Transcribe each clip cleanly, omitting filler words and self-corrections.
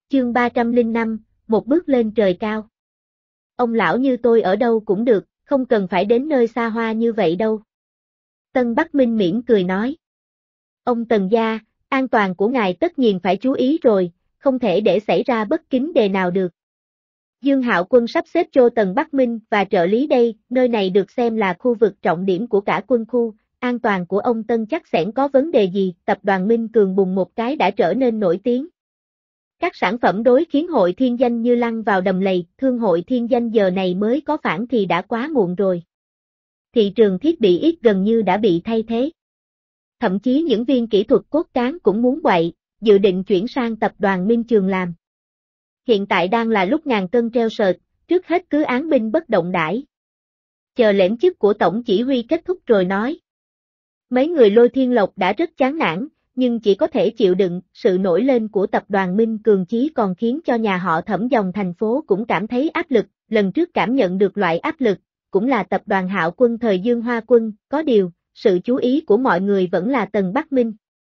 Chương 305, một bước lên trời cao. Ông lão như tôi ở đâu cũng được, không cần phải đến nơi xa hoa như vậy đâu. Tân Bắc Minh mỉm cười nói. Ông Tần gia, an toàn của ngài tất nhiên phải chú ý rồi, không thể để xảy ra bất kính đề nào được. Dương Hạo Quân sắp xếp cho Tần Bắc Minh và trợ lý đây, nơi này được xem là khu vực trọng điểm của cả quân khu, an toàn của ông Tân chắc sẽ có vấn đề gì, tập đoàn Minh Cường bùng một cái đã trở nên nổi tiếng. Các sản phẩm đối khiến hội thiên danh như lăn vào đầm lầy, thương hội thiên danh giờ này mới có phản thì đã quá muộn rồi. Thị trường thiết bị ít gần như đã bị thay thế. Thậm chí những viên kỹ thuật cốt cán cũng muốn quậy, dự định chuyển sang tập đoàn Minh Trường làm. Hiện tại đang là lúc ngàn cân treo sợi, trước hết cứ án binh bất động đãi. Chờ lễm chức của tổng chỉ huy kết thúc rồi nói. Mấy người Lôi Thiên Lộc đã rất chán nản, nhưng chỉ có thể chịu đựng, sự nổi lên của tập đoàn Minh Cường chí còn khiến cho nhà họ Thẩm dòng thành phố cũng cảm thấy áp lực, lần trước cảm nhận được loại áp lực, cũng là tập đoàn Hạo Quân thời Dương Hoa Quân, có điều, sự chú ý của mọi người vẫn là Tần Bắc Minh.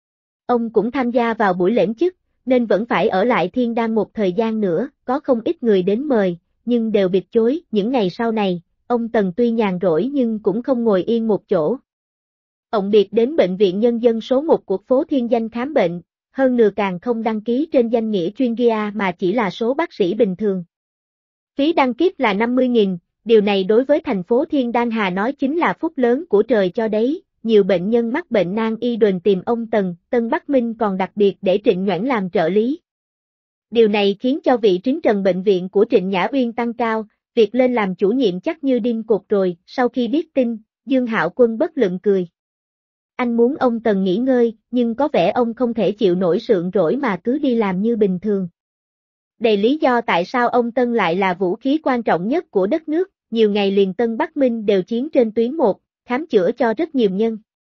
Ông cũng tham gia vào buổi lễm chức, nên vẫn phải ở lại Thiên Đan một thời gian nữa, có không ít người đến mời, nhưng đều biệt chối, những ngày sau này, ông Tần tuy nhàn rỗi nhưng cũng không ngồi yên một chỗ. Ông biệt đến Bệnh viện Nhân dân số 1 của phố Thiên Danh khám bệnh, hơn nửa càng không đăng ký trên danh nghĩa chuyên gia mà chỉ là số bác sĩ bình thường. Phí đăng ký là 50.000, điều này đối với thành phố Thiên Đan Hà nói chính là phúc lớn của trời cho đấy, nhiều bệnh nhân mắc bệnh nan y đồn tìm ông Tân Bắc Minh còn đặc biệt để Trịnh Nhoãn làm trợ lý. Điều này khiến cho vị trứng trần bệnh viện của Trịnh Nhã Uyên tăng cao, việc lên làm chủ nhiệm chắc như đinh cột rồi, sau khi biết tin, Dương Hạo Quân bất lực cười. Anh muốn ông Tần nghỉ ngơi, nhưng có vẻ ông không thể chịu nổi sượng rỗi mà cứ đi làm như bình thường. Đây lý do tại sao ông Tân lại là vũ khí quan trọng nhất của đất nước, nhiều ngày liền Tân Bắc Minh đều chiến trên tuyến 1, khám chữa cho rất nhiều nhân.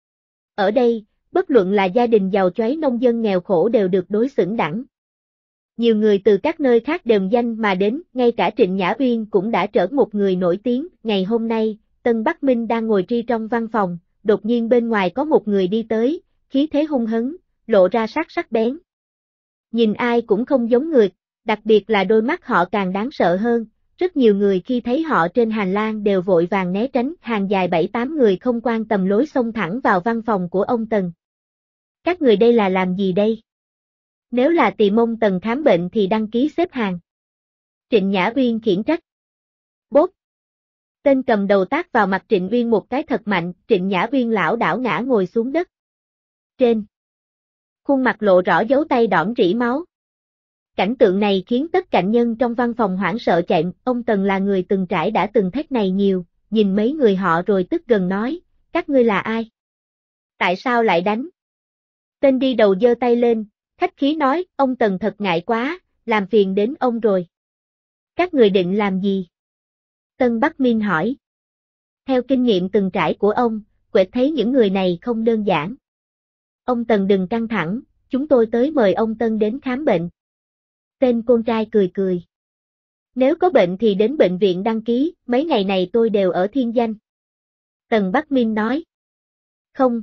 Ở đây, bất luận là gia đình giàu chói nông dân nghèo khổ đều được đối xứng đẳng. Nhiều người từ các nơi khác đều danh mà đến, ngay cả Trịnh Nhã Uyên cũng đã trở một người nổi tiếng. Ngày hôm nay, Tân Bắc Minh đang ngồi tri trong văn phòng, đột nhiên bên ngoài có một người đi tới, khí thế hung hấn, lộ ra sắc bén. Nhìn ai cũng không giống người, đặc biệt là đôi mắt họ càng đáng sợ hơn. Rất nhiều người khi thấy họ trên hành lang đều vội vàng né tránh, hàng dài 7-8 người không quan tâm lối xông thẳng vào văn phòng của ông Tần. Các người đây là làm gì đây? Nếu là tìm ông Tần khám bệnh thì đăng ký xếp hàng. Trịnh Nhã Uyên khiển trách. Bốp! Tên cầm đầu tát vào mặt Trịnh Uyên một cái thật mạnh, Trịnh Nhã Uyên lảo đảo ngã ngồi xuống đất. Trên khuôn mặt lộ rõ dấu tay đỏm rỉ máu. Cảnh tượng này khiến tất cả nhân trong văn phòng hoảng sợ chạy, ông Tần là người từng trải đã từng thét này nhiều, nhìn mấy người họ rồi tức gần nói, các ngươi là ai? Tại sao lại đánh? Tên đi đầu giơ tay lên, khách khí nói, ông Tần thật ngại quá, làm phiền đến ông rồi. Các người định làm gì? Tân Bắc Minh hỏi. Theo kinh nghiệm từng trải của ông, Quệt thấy những người này không đơn giản. Ông Tần đừng căng thẳng, chúng tôi tới mời ông Tân đến khám bệnh. Tên con trai cười cười. Nếu có bệnh thì đến bệnh viện đăng ký, mấy ngày này tôi đều ở Thiên Danh. Tần Bắc Minh nói. Không,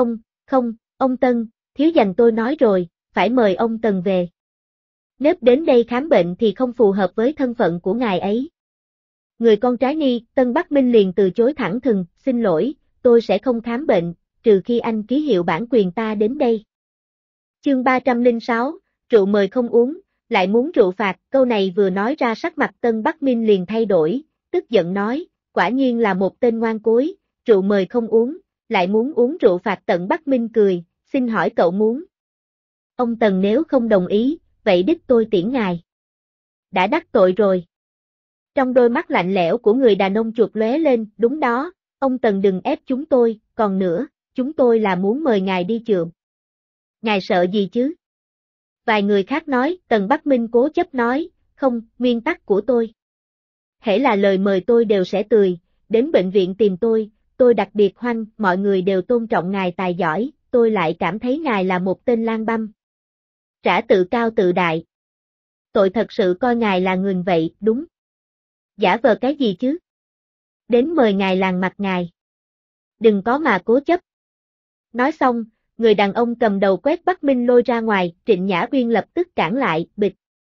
ông Tân, thiếu dành tôi nói rồi, phải mời ông Tần về. Nếu đến đây khám bệnh thì không phù hợp với thân phận của ngài ấy. Người con trái ni, Tân Bắc Minh liền từ chối thẳng thừng, xin lỗi, tôi sẽ không khám bệnh, trừ khi anh ký hiệu bản quyền ta đến đây. Chương 306, rượu mời không uống, lại muốn rượu phạt, câu này vừa nói ra sắc mặt Tân Bắc Minh liền thay đổi, tức giận nói, quả nhiên là một tên ngoan cối, rượu mời không uống, lại muốn uống rượu phạt. Tần Bắc Minh cười, xin hỏi cậu muốn. Ông Tần nếu không đồng ý, vậy đích tôi tiễn ngài. Đã đắc tội rồi. Trong đôi mắt lạnh lẽo của người đàn ông chuột lóe lên, đúng đó, ông Tần đừng ép chúng tôi, còn nữa, chúng tôi là muốn mời ngài đi chượm. Ngài sợ gì chứ? Vài người khác nói, Tần Bắc Minh cố chấp nói, không, nguyên tắc của tôi. Hễ là lời mời tôi đều sẽ tươi, đến bệnh viện tìm tôi đặc biệt hoanh, mọi người đều tôn trọng ngài tài giỏi, tôi lại cảm thấy ngài là một tên lang băm. Trả tự cao tự đại. Tội thật sự coi ngài là người vậy, đúng. Giả vờ cái gì chứ? Đến mời ngài làng mặt ngài. Đừng có mà cố chấp. Nói xong, người đàn ông cầm đầu quét Bắc Minh lôi ra ngoài, Trịnh Nhã Uyên lập tức cản lại, bịch.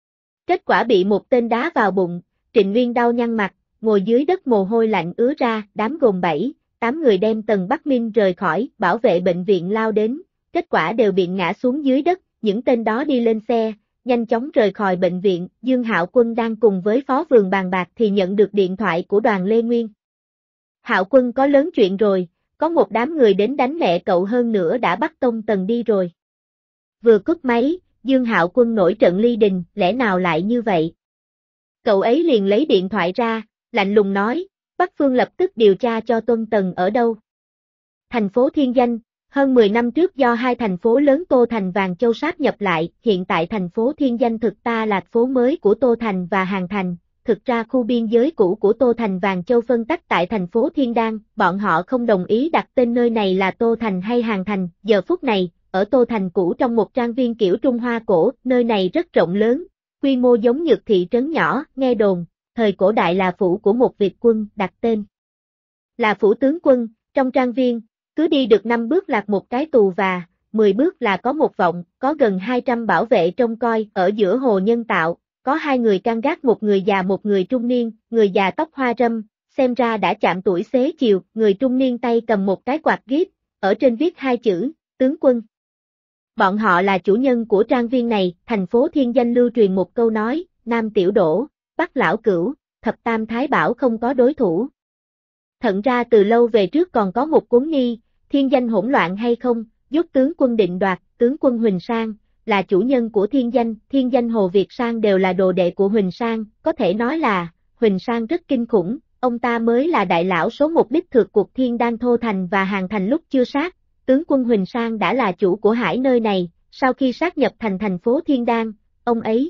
Kết quả bị một tên đá vào bụng, Trịnh Nguyên đau nhăn mặt, ngồi dưới đất mồ hôi lạnh ứa ra, đám gồm 7-8 người đem Tần Bắc Minh rời khỏi, bảo vệ bệnh viện lao đến, kết quả đều bị ngã xuống dưới đất, những tên đó đi lên xe, nhanh chóng rời khỏi bệnh viện, Dương Hạo Quân đang cùng với Phó Vườn bàn bạc thì nhận được điện thoại của Đoàn Lê Nguyên. Hạo Quân có lớn chuyện rồi, có một đám người đến đánh mẹ cậu hơn nữa đã bắt Tông Tần đi rồi. Vừa cúp máy, Dương Hạo Quân nổi trận ly đình, lẽ nào lại như vậy? Cậu ấy liền lấy điện thoại ra, lạnh lùng nói, Bắc Phương lập tức điều tra cho Tông Tần ở đâu. Thành phố Thiên Danh, hơn 10 năm trước do hai thành phố lớn Tô Thành Vàng Châu sáp nhập lại, hiện tại thành phố Thiên Danh thực ta là phố mới của Tô Thành và Hàng Thành. Thực ra khu biên giới cũ của Tô Thành Vàng Châu phân tách tại thành phố Thiên Đan, bọn họ không đồng ý đặt tên nơi này là Tô Thành hay Hàng Thành, giờ phút này, ở Tô Thành cũ trong một trang viên kiểu Trung Hoa cổ, nơi này rất rộng lớn, quy mô giống như thị trấn nhỏ, nghe đồn, thời cổ đại là phủ của một Việt quân, đặt tên là phủ tướng quân, trong trang viên, cứ đi được 5 bước là một cái tù và 10 bước là có một vọng, có gần 200 bảo vệ trông coi, ở giữa hồ nhân tạo. Có 2 người canh gác, một người già một người trung niên, người già tóc hoa râm, xem ra đã chạm tuổi xế chiều, người trung niên tay cầm một cái quạt gíp, ở trên viết 2 chữ, tướng quân. Bọn họ là chủ nhân của trang viên này, thành phố Thiên Danh lưu truyền một câu nói, Nam Tiểu Đỗ, Bắc Lão Cửu, Thập Tam Thái Bảo không có đối thủ. Thật ra từ lâu về trước còn có một cuốn nghi, Thiên Danh hỗn loạn hay không, giúp tướng quân định đoạt, tướng quân Huỳnh Sang là chủ nhân của Thiên Danh Hồ Việt Sang đều là đồ đệ của Huỳnh Sang, có thể nói là, Huỳnh Sang rất kinh khủng, ông ta mới là đại lão số một đích thực cuộc Thiên Đan Thô Thành và Hàng Thành lúc chưa sát, tướng quân Huỳnh Sang đã là chủ của hải nơi này, sau khi sát nhập thành thành phố Thiên Đan, ông ấy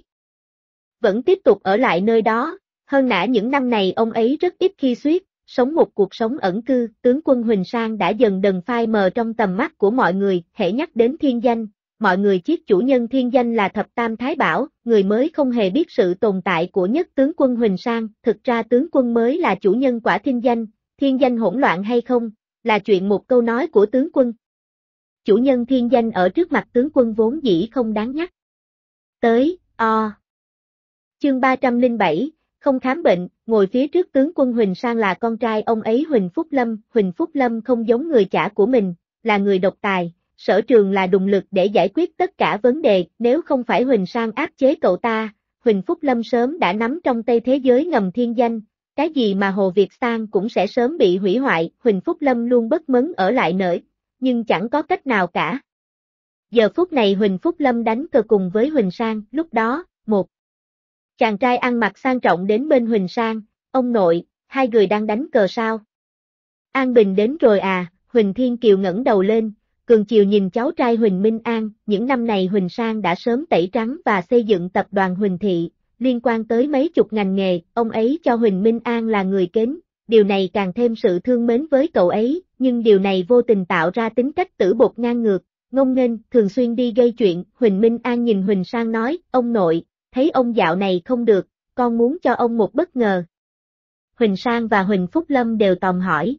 vẫn tiếp tục ở lại nơi đó, hơn nữa những năm này ông ấy rất ít khi suýt, sống một cuộc sống ẩn cư, tướng quân Huỳnh Sang đã dần dần phai mờ trong tầm mắt của mọi người, hễ nhắc đến Thiên Danh. Mọi người chiết chủ nhân Thiên Danh là Thập Tam Thái Bảo, người mới không hề biết sự tồn tại của nhất tướng quân Huỳnh Sang, thực ra tướng quân mới là chủ nhân quả Thiên Danh hỗn loạn hay không, là chuyện một câu nói của tướng quân. Chủ nhân Thiên Danh ở trước mặt tướng quân vốn dĩ không đáng nhắc. Tới, Chương 307, không khám bệnh, ngồi phía trước tướng quân Huỳnh Sang là con trai ông ấy Huỳnh Phúc Lâm không giống người cha của mình, là người độc tài. Sở Trường là động lực để giải quyết tất cả vấn đề, nếu không phải Huỳnh Sang áp chế cậu ta, Huỳnh Phúc Lâm sớm đã nắm trong tay thế giới ngầm Thiên Danh, cái gì mà Hồ Việt Sang cũng sẽ sớm bị hủy hoại, Huỳnh Phúc Lâm luôn bất mấn ở lại nở, nhưng chẳng có cách nào cả. Giờ phút này Huỳnh Phúc Lâm đánh cờ cùng với Huỳnh Sang, lúc đó, một chàng trai ăn mặc sang trọng đến bên Huỳnh Sang, ông nội, hai người đang đánh cờ sao? An Bình đến rồi à, Huỳnh Thiên Kiều ngẩng đầu lên. Cường chiều nhìn cháu trai Huỳnh Minh An, những năm này Huỳnh Sang đã sớm tẩy trắng và xây dựng tập đoàn Huỳnh Thị, liên quan tới mấy chục ngành nghề, ông ấy cho Huỳnh Minh An là người kến, điều này càng thêm sự thương mến với cậu ấy, nhưng điều này vô tình tạo ra tính cách tử bột ngang ngược, ngông nghênh, thường xuyên đi gây chuyện, Huỳnh Minh An nhìn Huỳnh Sang nói, ông nội, thấy ông dạo này không được, con muốn cho ông một bất ngờ. Huỳnh Sang và Huỳnh Phúc Lâm đều tò hỏi,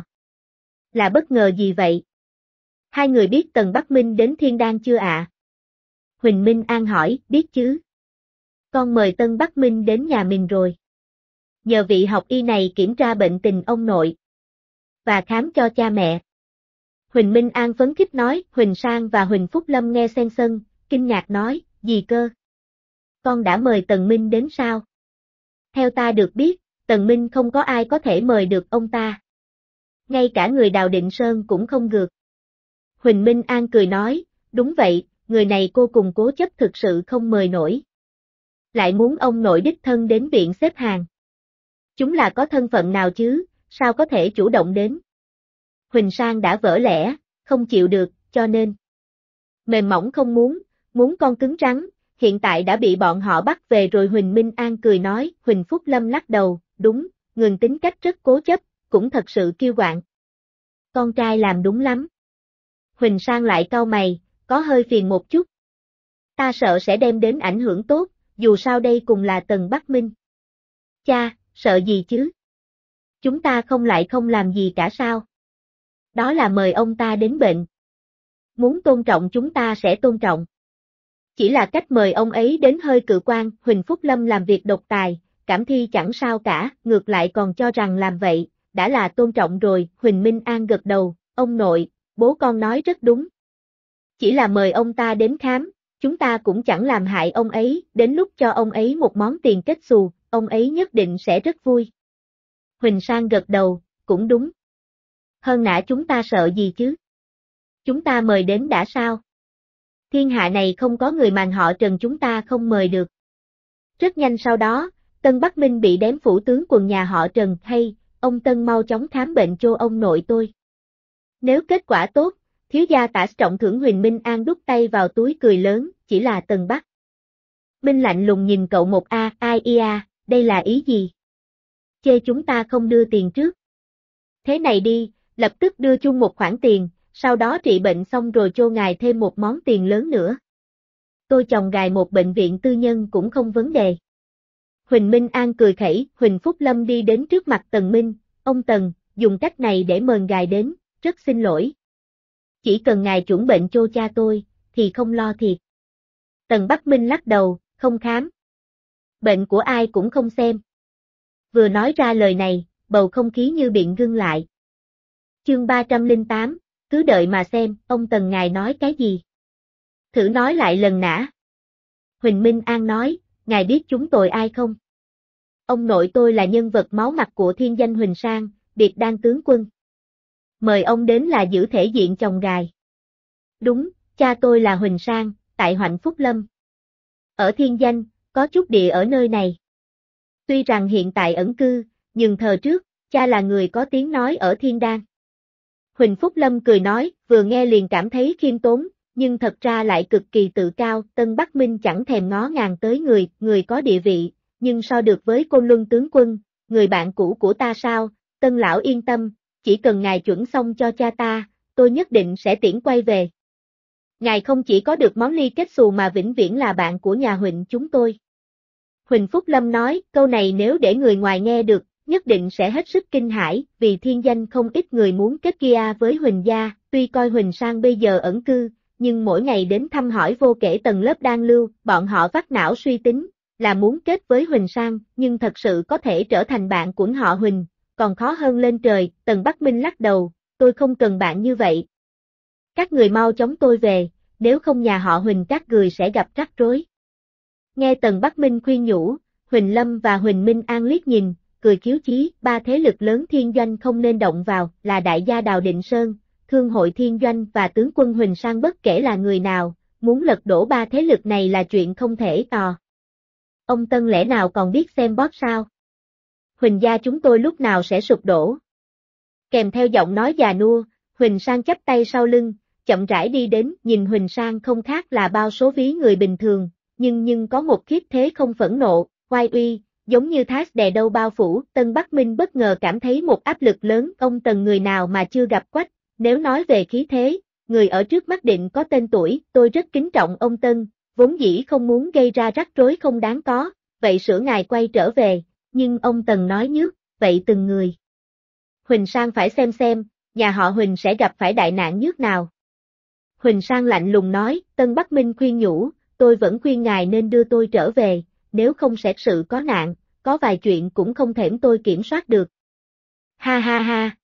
là bất ngờ gì vậy? Hai người biết Tần Bắc Minh đến Thiên Đan chưa ạ? Huỳnh Minh An hỏi, biết chứ. Con mời Tân Bắc Minh đến nhà mình rồi. Nhờ vị học y này kiểm tra bệnh tình ông nội. Và khám cho cha mẹ. Huỳnh Minh An phấn khích nói, Huỳnh Sang và Huỳnh Phúc Lâm nghe xen sân, kinh ngạc nói, gì cơ? Con đã mời Tần Minh đến sao? Theo ta được biết, Tần Minh không có ai có thể mời được ông ta. Ngay cả người Đào Định Sơn cũng không được. Huỳnh Minh An cười nói, đúng vậy, người này cô cùng cố chấp thực sự không mời nổi. Lại muốn ông nội đích thân đến viện xếp hàng. Chúng là có thân phận nào chứ, sao có thể chủ động đến? Huỳnh Sang đã vỡ lẽ, không chịu được, cho nên. Mềm mỏng không muốn con cứng rắn, hiện tại đã bị bọn họ bắt về rồi Huỳnh Minh An cười nói, Huỳnh Phúc Lâm lắc đầu, đúng, người tính cách rất cố chấp, cũng thật sự kiêu quạng. Con trai làm đúng lắm. Huỳnh Sang lại cau mày, có hơi phiền một chút. Ta sợ sẽ đem đến ảnh hưởng tốt, dù sao đây cùng là Tần Bắc Minh. Cha, sợ gì chứ? Chúng ta không làm gì cả sao? Đó là mời ông ta đến bệnh. Muốn tôn trọng chúng ta sẽ tôn trọng. Chỉ là cách mời ông ấy đến hơi cự quan, Huỳnh Phúc Lâm làm việc độc tài, cảm thi chẳng sao cả, ngược lại còn cho rằng làm vậy, đã là tôn trọng rồi, Huỳnh Minh An gật đầu, ông nội, bố con nói rất đúng. Chỉ là mời ông ta đến khám, chúng ta cũng chẳng làm hại ông ấy, đến lúc cho ông ấy một món tiền kết xù, ông ấy nhất định sẽ rất vui. Huỳnh Sang gật đầu, cũng đúng. Hơn nã chúng ta sợ gì chứ? Chúng ta mời đến đã sao? Thiên hạ này không có người màn họ Trần chúng ta không mời được. Rất nhanh sau đó, Tân Bắc Minh bị đếm phủ tướng quần nhà họ Trần hay, ông Tân mau chóng khám bệnh cho ông nội tôi. Nếu kết quả tốt, thiếu gia Tả trọng thưởng Huỳnh Minh An đút tay vào túi cười lớn, chỉ là Tân Bắc Minh lạnh lùng nhìn cậu một ai ia, đây là ý gì? Chê chúng ta không đưa tiền trước. Thế này đi, lập tức đưa chung một khoản tiền, sau đó trị bệnh xong rồi cho ngài thêm một món tiền lớn nữa. Tôi chồng ngài một bệnh viện tư nhân cũng không vấn đề. Huỳnh Minh An cười khẩy, Huỳnh Phúc Lâm đi đến trước mặt Tần Minh, ông Tần, dùng cách này để mời ngài đến, rất xin lỗi. Chỉ cần ngài chuẩn bệnh cho cha tôi, thì không lo thiệt. Tần Bắc Minh lắc đầu, không khám. Bệnh của ai cũng không xem. Vừa nói ra lời này, bầu không khí như bị ngưng lại. Chương 308, cứ đợi mà xem, ông Tần ngài nói cái gì? Thử nói lại lần nã. Huỳnh Minh An nói, ngài biết chúng tôi ai không? Ông nội tôi là nhân vật máu mặt của thiên danh Huỳnh Sang, biệt đan tướng quân. Mời ông đến là giữ thể diện chồng ngài. Đúng, cha tôi là Huỳnh Sang, tại Hoạnh Phúc Lâm. Ở thiên danh, có chút địa ở nơi này. Tuy rằng hiện tại ẩn cư, nhưng thời trước, cha là người có tiếng nói ở thiên đan. Huỳnh Phúc Lâm cười nói, vừa nghe liền cảm thấy khiêm tốn, nhưng thật ra lại cực kỳ tự cao, Tân Bắc Minh chẳng thèm ngó ngàng tới người có địa vị, nhưng so được với Côn Luân tướng quân, người bạn cũ của ta sao, Tân lão yên tâm, chỉ cần ngài chuẩn xong cho cha ta, tôi nhất định sẽ tiễn quay về. Ngài không chỉ có được món ly kết xù mà vĩnh viễn là bạn của nhà Huỳnh chúng tôi. Huỳnh Phúc Lâm nói, câu này nếu để người ngoài nghe được, nhất định sẽ hết sức kinh hãi, vì thiên danh không ít người muốn kết kia với Huỳnh gia, tuy coi Huỳnh Sang bây giờ ẩn cư, nhưng mỗi ngày đến thăm hỏi vô kể tầng lớp đan lưu, bọn họ vắt não suy tính, là muốn kết với Huỳnh Sang, nhưng thật sự có thể trở thành bạn của họ Huỳnh, còn khó hơn lên trời, Tần Bắc Minh lắc đầu, tôi không cần bạn như vậy. Các người mau chóng tôi về, nếu không nhà họ Huỳnh các người sẽ gặp rắc rối. Nghe Tần Bắc Minh khuyên nhủ, Huỳnh Lâm và Huỳnh Minh An liếc nhìn, cười khiếu chí, ba thế lực lớn thiên doanh không nên động vào, là đại gia Đào Định Sơn, Thương hội Thiên Doanh và tướng quân Huỳnh Sang bất kể là người nào, muốn lật đổ ba thế lực này là chuyện không thể tò. Ông Tân lẽ nào còn biết xem bóp sao? Huỳnh gia chúng tôi lúc nào sẽ sụp đổ? Kèm theo giọng nói già nua, Huỳnh Sang chắp tay sau lưng, chậm rãi đi đến, nhìn Huỳnh Sang không khác là bao số ví người bình thường, nhưng có một khiếp thế không phẫn nộ, oai uy, giống như thác đè đâu bao phủ, Tân Bắc Minh bất ngờ cảm thấy một áp lực lớn, ông Tần người nào mà chưa gặp quách, nếu nói về khí thế, người ở trước mắt định có tên tuổi, tôi rất kính trọng ông Tân, vốn dĩ không muốn gây ra rắc rối không đáng có, vậy sửa ngài quay trở về, nhưng ông Tần nói nhức, vậy từng người. Huỳnh Sang phải xem, nhà họ Huỳnh sẽ gặp phải đại nạn nhức nào. Huỳnh Sang lạnh lùng nói, Tân Bắc Minh khuyên nhủ, tôi vẫn khuyên ngài nên đưa tôi trở về, nếu không sẽ sự có nạn, có vài chuyện cũng không thể tôi kiểm soát được. Ha ha ha.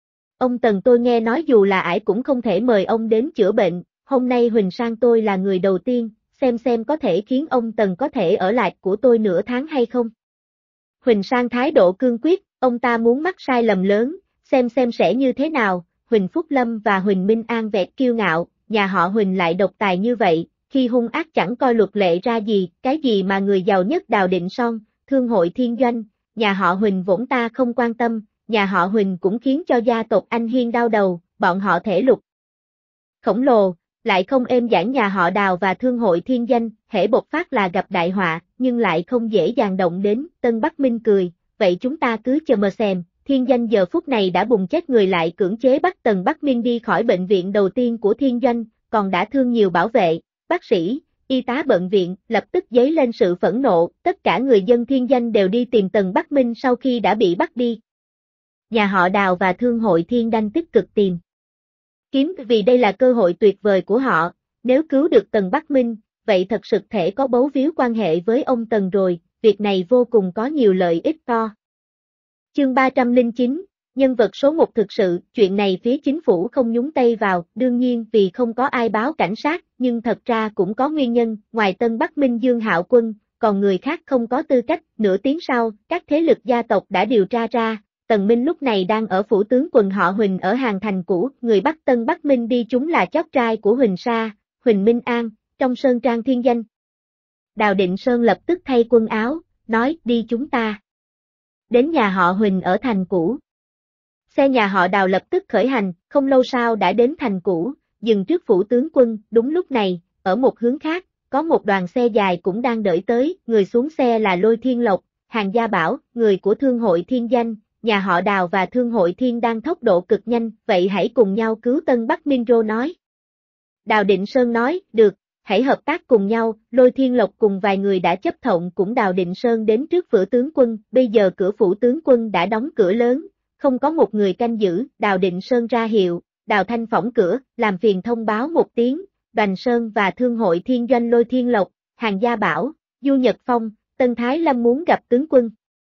Ông Tần tôi nghe nói dù là ải cũng không thể mời ông đến chữa bệnh, hôm nay Huỳnh Sang tôi là người đầu tiên, xem có thể khiến ông Tần có thể ở lại của tôi nửa tháng hay không. Huỳnh Sang thái độ cương quyết, ông ta muốn mắc sai lầm lớn, xem sẽ như thế nào, Huỳnh Phúc Lâm và Huỳnh Minh An vẹt kiêu ngạo, nhà họ Huỳnh lại độc tài như vậy, khi hung ác chẳng coi luật lệ ra gì, cái gì mà người giàu nhất Đào Định Son, Thương hội Thiên Doanh, nhà họ Huỳnh vốn ta không quan tâm, nhà họ Huỳnh cũng khiến cho gia tộc Anh Hiên đau đầu, bọn họ thể lục khổng lồ, lại không êm giảng nhà họ Đào và Thương hội Thiên Danh, hễ bộc phát là gặp đại họa, nhưng lại không dễ dàng động đến, Tân Bắc Minh cười, vậy chúng ta cứ chờ mà xem, Thiên Danh giờ phút này đã bùng chết người lại cưỡng chế bắt Tần Bắc Minh đi khỏi bệnh viện đầu tiên của Thiên Doanh, còn đã thương nhiều bảo vệ, bác sĩ, y tá bệnh viện, lập tức dấy lên sự phẫn nộ, tất cả người dân Thiên Danh đều đi tìm Tần Bắc Minh sau khi đã bị bắt đi. Nhà họ Đào và Thương hội Thiên Đanh tích cực tìm kiếm vì đây là cơ hội tuyệt vời của họ, nếu cứu được Tần Bắc Minh, vậy thật sự thể có bấu víu quan hệ với ông Tần rồi, việc này vô cùng có nhiều lợi ích to. Chương 309, nhân vật số 1 thực sự, chuyện này phía chính phủ không nhúng tay vào, đương nhiên vì không có ai báo cảnh sát, nhưng thật ra cũng có nguyên nhân, ngoài Tân Bắc Minh Dương Hạo Quân, còn người khác không có tư cách. Nửa tiếng sau, các thế lực gia tộc đã điều tra ra, Tần Minh lúc này đang ở phủ tướng quân họ Huỳnh ở Hàng Thành cũ, người bắt Tân Bắc Minh đi chúng là cháu trai của Huỳnh Sa, Huỳnh Minh An, trong Sơn Trang Thiên Danh. Đào Định Sơn lập tức thay quần áo, nói đi chúng ta. Đến nhà họ Huỳnh ở thành cũ. Xe nhà họ Đào lập tức khởi hành, không lâu sau đã đến thành cũ, dừng trước phủ tướng quân. Đúng lúc này, ở một hướng khác, có một đoàn xe dài cũng đang đợi tới, người xuống xe là Lôi Thiên Lộc, Hàng Gia Bảo, người của Thương hội Thiên Danh, nhà họ Đào và Thương hội Thiên đang tốc độ cực nhanh, vậy hãy cùng nhau cứu Tân Bắc Minh Rô nói. Đào Định Sơn nói, được, hãy hợp tác cùng nhau. Lôi Thiên Lộc cùng vài người đã chấp thuận cùng Đào Định Sơn đến trước phủ tướng quân, bây giờ cửa phủ tướng quân đã đóng cửa lớn, không có một người canh giữ. Đào Định Sơn ra hiệu, Đào Thanh phỏng cửa, làm phiền thông báo một tiếng. Đoành Sơn và Thương hội Thiên Doanh Lôi Thiên Lộc, Hàng Gia Bảo, Du Nhật Phong, Tân Thái Lâm muốn gặp tướng quân.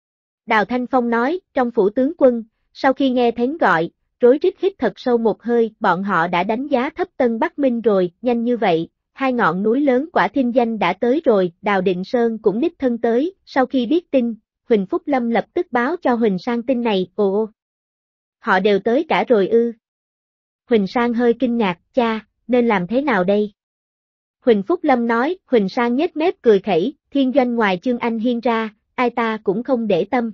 Đào Thanh Phong nói, trong phủ tướng quân, sau khi nghe thánh gọi, rối rít hít thật sâu một hơi, bọn họ đã đánh giá thấp Tân Bắc Minh rồi, nhanh như vậy, hai ngọn núi lớn quả Thiên Danh đã tới rồi. Đào Định Sơn cũng đích thân tới, sau khi biết tin, Huỳnh Phúc Lâm lập tức báo cho Huỳnh Sang tin này. Ồ, họ đều tới cả rồi ư? Huỳnh Sang hơi kinh ngạc, cha, nên làm thế nào đây? Huỳnh Phúc Lâm nói, Huỳnh Sang nhếch mép cười khẩy, Thiên Doanh ngoài Chương Anh Hiên ra, ai ta cũng không để tâm.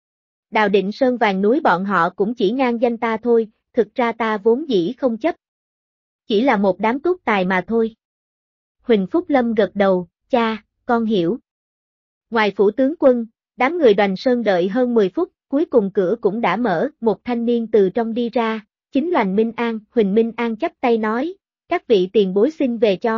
Đào Định Sơn vàng núi bọn họ cũng chỉ ngang danh ta thôi, thực ra ta vốn dĩ không chấp. Chỉ là một đám túc tài mà thôi. Huỳnh Phúc Lâm gật đầu, cha, con hiểu. Ngoài phủ tướng quân, đám người Đoành Sơn đợi hơn 10 phút, cuối cùng cửa cũng đã mở, một thanh niên từ trong đi ra, chính là Minh An. Huỳnh Minh An chắp tay nói, các vị tiền bối xin về cho.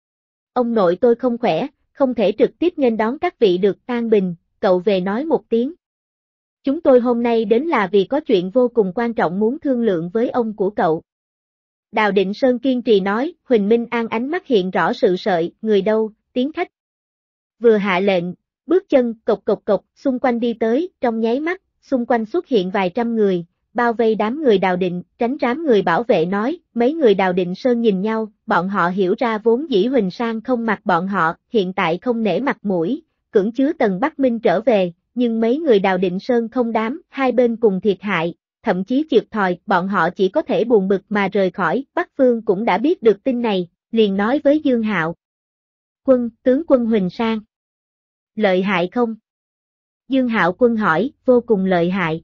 Ông nội tôi không khỏe, không thể trực tiếp nghênh đón các vị được an bình, cậu về nói một tiếng. Chúng tôi hôm nay đến là vì có chuyện vô cùng quan trọng muốn thương lượng với ông của cậu. Đào Định Sơn kiên trì nói, Huỳnh Minh An ánh mắt hiện rõ sự sợi, người đâu, tiếng khách. Vừa hạ lệnh, bước chân, cộc cộc cộc, xung quanh đi tới, trong nháy mắt, xung quanh xuất hiện vài trăm người, bao vây đám người Đào Định, tránh rám người bảo vệ nói, mấy người Đào Định Sơn nhìn nhau, bọn họ hiểu ra vốn dĩ Huỳnh Sang không mặc bọn họ, hiện tại không nể mặt mũi, cưỡng chứa Tần Bắc Minh trở về, nhưng mấy người Đào Định Sơn không đám, hai bên cùng thiệt hại, thậm chí thiệt thòi, bọn họ chỉ có thể buồn bực mà rời khỏi. Bắc Phương cũng đã biết được tin này, liền nói với Dương Hạo. Quân, tướng quân Huỳnh Sang. Lợi hại không? Dương Hạo Quân hỏi, vô cùng lợi hại.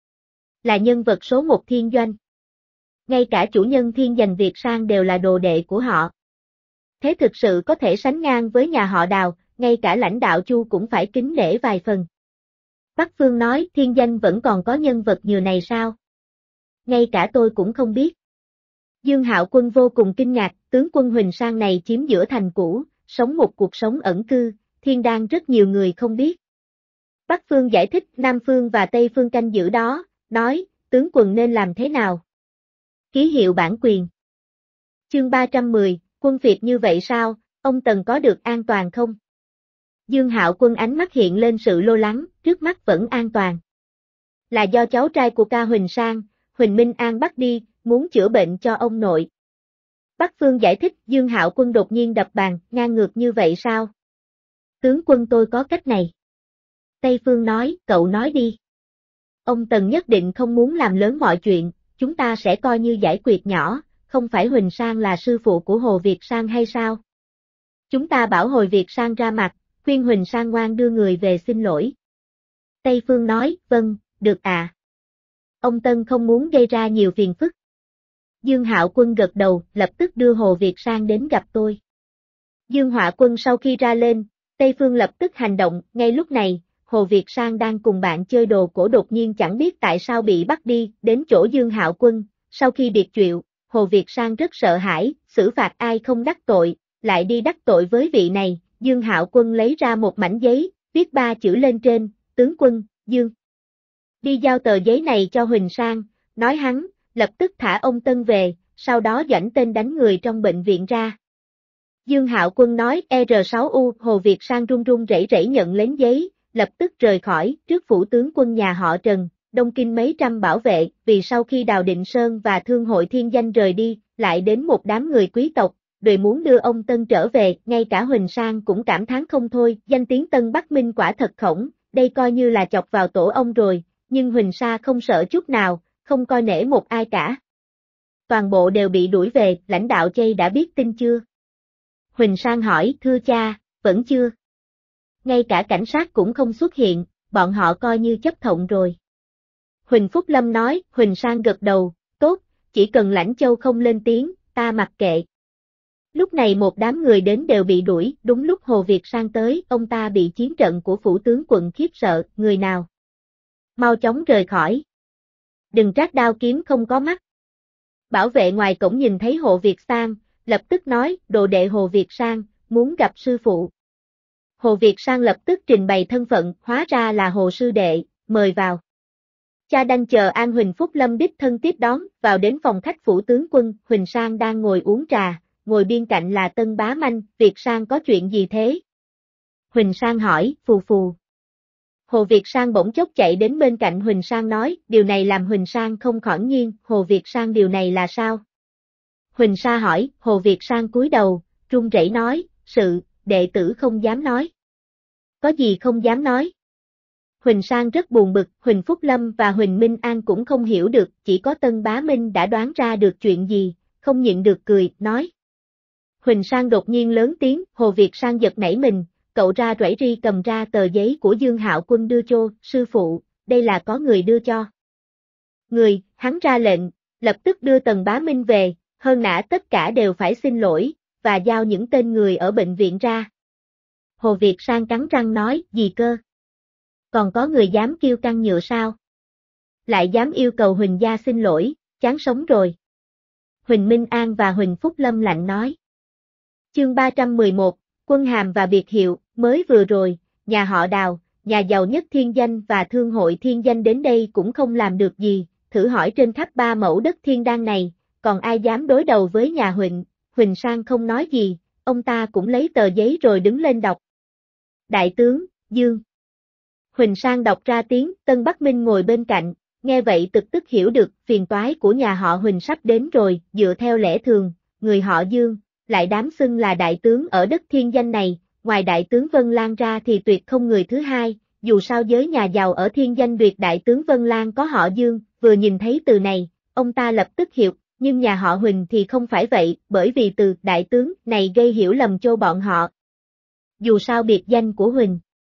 Là nhân vật số 1 Thiên Doanh. Ngay cả chủ nhân Thiên Giành Việt Sang đều là đồ đệ của họ. Thế thực sự có thể sánh ngang với nhà họ Đào, ngay cả lãnh đạo Chu cũng phải kính nể vài phần. Bắc Phương nói, Thiên Danh vẫn còn có nhân vật như này sao? Ngay cả tôi cũng không biết. Dương Hạo Quân vô cùng kinh ngạc, tướng quân Huỳnh Sang này chiếm giữa thành cũ, sống một cuộc sống ẩn cư, thiên đan rất nhiều người không biết. Bắc Phương giải thích, Nam Phương và Tây Phương canh giữ đó, nói, tướng quân nên làm thế nào? Ký hiệu bản quyền. Chương 310, quân phiệt như vậy sao, ông Tần có được an toàn không? Dương Hạo Quân ánh mắt hiện lên sự lo lắng, trước mắt vẫn an toàn. Là do cháu trai của ca Huỳnh Sang, Huỳnh Minh An bắt đi, muốn chữa bệnh cho ông nội. Bắc Phương giải thích, Dương Hạo Quân đột nhiên đập bàn, ngang ngược như vậy sao? Tướng quân tôi có cách này. Tây Phương nói, cậu nói đi. Ông Tần nhất định không muốn làm lớn mọi chuyện, chúng ta sẽ coi như giải quyết nhỏ, không phải Huỳnh Sang là sư phụ của Hồ Việt Sang hay sao? Chúng ta bảo Hồ Việt Sang ra mặt, khuyên Huỳnh Sang ngoan đưa người về xin lỗi. Tây Phương nói, vâng, được à. Ông Tân không muốn gây ra nhiều phiền phức. Dương Hạo Quân gật đầu, lập tức đưa Hồ Việt Sang đến gặp tôi. Dương Họa Quân sau khi ra lên, Tây Phương lập tức hành động, ngay lúc này, Hồ Việt Sang đang cùng bạn chơi đồ cổ đột nhiên chẳng biết tại sao bị bắt đi, đến chỗ Dương Hạo Quân, sau khi biệt chuyện, Hồ Việt Sang rất sợ hãi, xử phạt ai không đắc tội, lại đi đắc tội với vị này, Dương Hạo Quân lấy ra một mảnh giấy, viết 3 chữ lên trên, tướng quân, Dương. Đi giao tờ giấy này cho Huỳnh Sang, nói hắn, lập tức thả ông Tân về, sau đó dẫn tên đánh người trong bệnh viện ra. Dương Hạo Quân nói R6U, Hồ Việt Sang run run rẩy rẩy nhận lấy giấy, lập tức rời khỏi, trước phủ tướng quân nhà họ Trần, đông kinh mấy trăm bảo vệ, vì sau khi Đào Định Sơn và Thương hội Thiên Danh rời đi, lại đến một đám người quý tộc, đều muốn đưa ông Tân trở về, ngay cả Huỳnh Sang cũng cảm thán không thôi, danh tiếng Tân Bắc Minh quả thật khổng, đây coi như là chọc vào tổ ông rồi, nhưng Huỳnh Sa không sợ chút nào, không coi nể một ai cả. Toàn bộ đều bị đuổi về, lãnh đạo Chay đã biết tin chưa? Huỳnh Sang hỏi, thưa cha, vẫn chưa. Ngay cả cảnh sát cũng không xuất hiện, bọn họ coi như chấp thuận rồi. Huỳnh Phúc Lâm nói, Huỳnh Sang gật đầu, tốt, chỉ cần Lãnh Châu không lên tiếng, ta mặc kệ. Lúc này một đám người đến đều bị đuổi, đúng lúc Hồ Việt Sang tới, ông ta bị chiến trận của phủ tướng quận khiếp sợ, người nào? Mau chóng rời khỏi. Đừng trách đao kiếm không có mắt. Bảo vệ ngoài cổng nhìn thấy Hồ Việt Sang, lập tức nói, đồ đệ Hồ Việt Sang, muốn gặp sư phụ. Hồ Việt Sang lập tức trình bày thân phận, hóa ra là Hồ sư đệ, mời vào. Cha đang chờ An Huỳnh Phúc Lâm đích thân tiếp đón, vào đến phòng khách phủ tướng quân, Huỳnh Sang đang ngồi uống trà, ngồi bên cạnh là Tân Bá Manh, Việt Sang có chuyện gì thế? Huỳnh Sang hỏi, phù phù. Hồ Việt Sang bỗng chốc chạy đến bên cạnh Huỳnh Sang nói, điều này làm Huỳnh Sang không khỏi nhiên, Hồ Việt Sang điều này là sao? Huỳnh Sa hỏi, Hồ Việt Sang cúi đầu, run rẩy nói, đệ tử không dám nói. Có gì không dám nói? Huỳnh Sang rất buồn bực, Huỳnh Phúc Lâm và Huỳnh Minh An cũng không hiểu được, chỉ có Tân Bá Minh đã đoán ra được chuyện gì, không nhịn được cười, nói. Huỳnh Sang đột nhiên lớn tiếng, Hồ Việt Sang giật nảy mình, cậu ra rẫy ri cầm ra tờ giấy của Dương Hạo Quân đưa cho, sư phụ, đây là có người đưa cho. Người, hắn ra lệnh, lập tức đưa Tần Bá Minh về, hơn nã tất cả đều phải xin lỗi, và giao những tên người ở bệnh viện ra. Hồ Việt Sang cắn răng nói, gì cơ? Còn có người dám kêu căng nhựa sao? Lại dám yêu cầu Huỳnh gia xin lỗi, chán sống rồi. Huỳnh Minh An và Huỳnh Phúc Lâm lạnh nói. Chương 311, Quân hàm và biệt hiệu, mới vừa rồi, nhà họ Đào, nhà giàu nhất Thiên Danh và Thương hội Thiên Danh đến đây cũng không làm được gì, thử hỏi trên khắp 3 mẫu đất thiên đàng này, còn ai dám đối đầu với nhà Huỳnh, Huỳnh Sang không nói gì, ông ta cũng lấy tờ giấy rồi đứng lên đọc. Đại tướng, Dương. Huỳnh Sang đọc ra tiếng, Tân Bắc Minh ngồi bên cạnh, nghe vậy tức hiểu được phiền toái của nhà họ Huỳnh sắp đến rồi, dựa theo lẽ thường, người họ Dương, lại đám xưng là đại tướng ở đất Thiên Danh này, ngoài đại tướng Vân Lan ra thì tuyệt không người thứ hai, dù sao giới nhà giàu ở Thiên Danh duyệt đại tướng Vân Lan có họ Dương, vừa nhìn thấy từ này, ông ta lập tức hiểu, nhưng nhà họ Huỳnh thì không phải vậy, bởi vì từ đại tướng này gây hiểu lầm cho bọn họ. Dù sao biệt danh của Huỳnh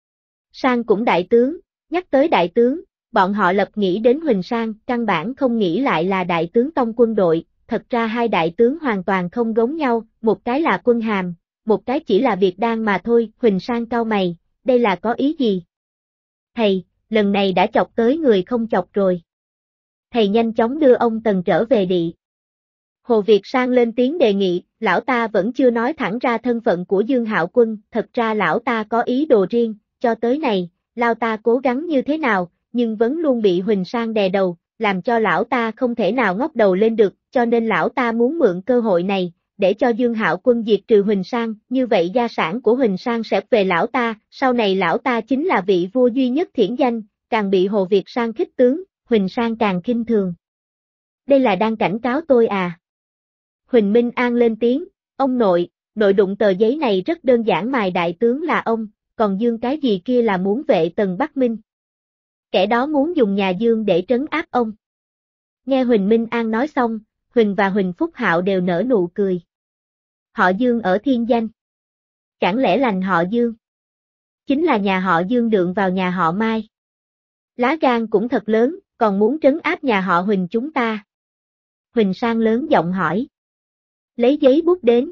Sang cũng đại tướng, nhắc tới đại tướng, bọn họ lập nghĩ đến Huỳnh Sang, căn bản không nghĩ lại là đại tướng tông quân đội, thật ra hai đại tướng hoàn toàn không giống nhau, một cái là quân hàm, một cái chỉ là biệt đan mà thôi, Huỳnh Sang cau mày, đây là có ý gì? Thầy, lần này đã chọc tới người không chọc rồi. Thầy nhanh chóng đưa ông Tần trở về địa. Hồ Việt Sang lên tiếng đề nghị, lão ta vẫn chưa nói thẳng ra thân phận của Dương Hạo Quân, thật ra lão ta có ý đồ riêng, cho tới này, lão ta cố gắng như thế nào, nhưng vẫn luôn bị Huỳnh Sang đè đầu, làm cho lão ta không thể nào ngóc đầu lên được, cho nên lão ta muốn mượn cơ hội này, để cho Dương Hạo Quân diệt trừ Huỳnh Sang, như vậy gia sản của Huỳnh Sang sẽ về lão ta, sau này lão ta chính là vị vua duy nhất Thiển Danh, càng bị Hồ Việt Sang khích tướng, Huỳnh Sang càng khinh thường. Đây là đang cảnh cáo tôi à? Huỳnh Minh An lên tiếng, ông nội đụng tờ giấy này rất đơn giản mài đại tướng là ông, còn Dương cái gì kia là muốn vệ Tần Bắc Minh. Kẻ đó muốn dùng nhà Dương để trấn áp ông. Nghe Huỳnh Minh An nói xong, Huỳnh và Huỳnh Phúc Hạo đều nở nụ cười. Họ Dương ở Thiên Danh. Chẳng lẽ lành họ Dương? Chính là nhà họ Dương đượng vào nhà họ Mai. Lá gan cũng thật lớn, còn muốn trấn áp nhà họ Huỳnh chúng ta. Huỳnh Sang lớn giọng hỏi. Lấy giấy bút đến.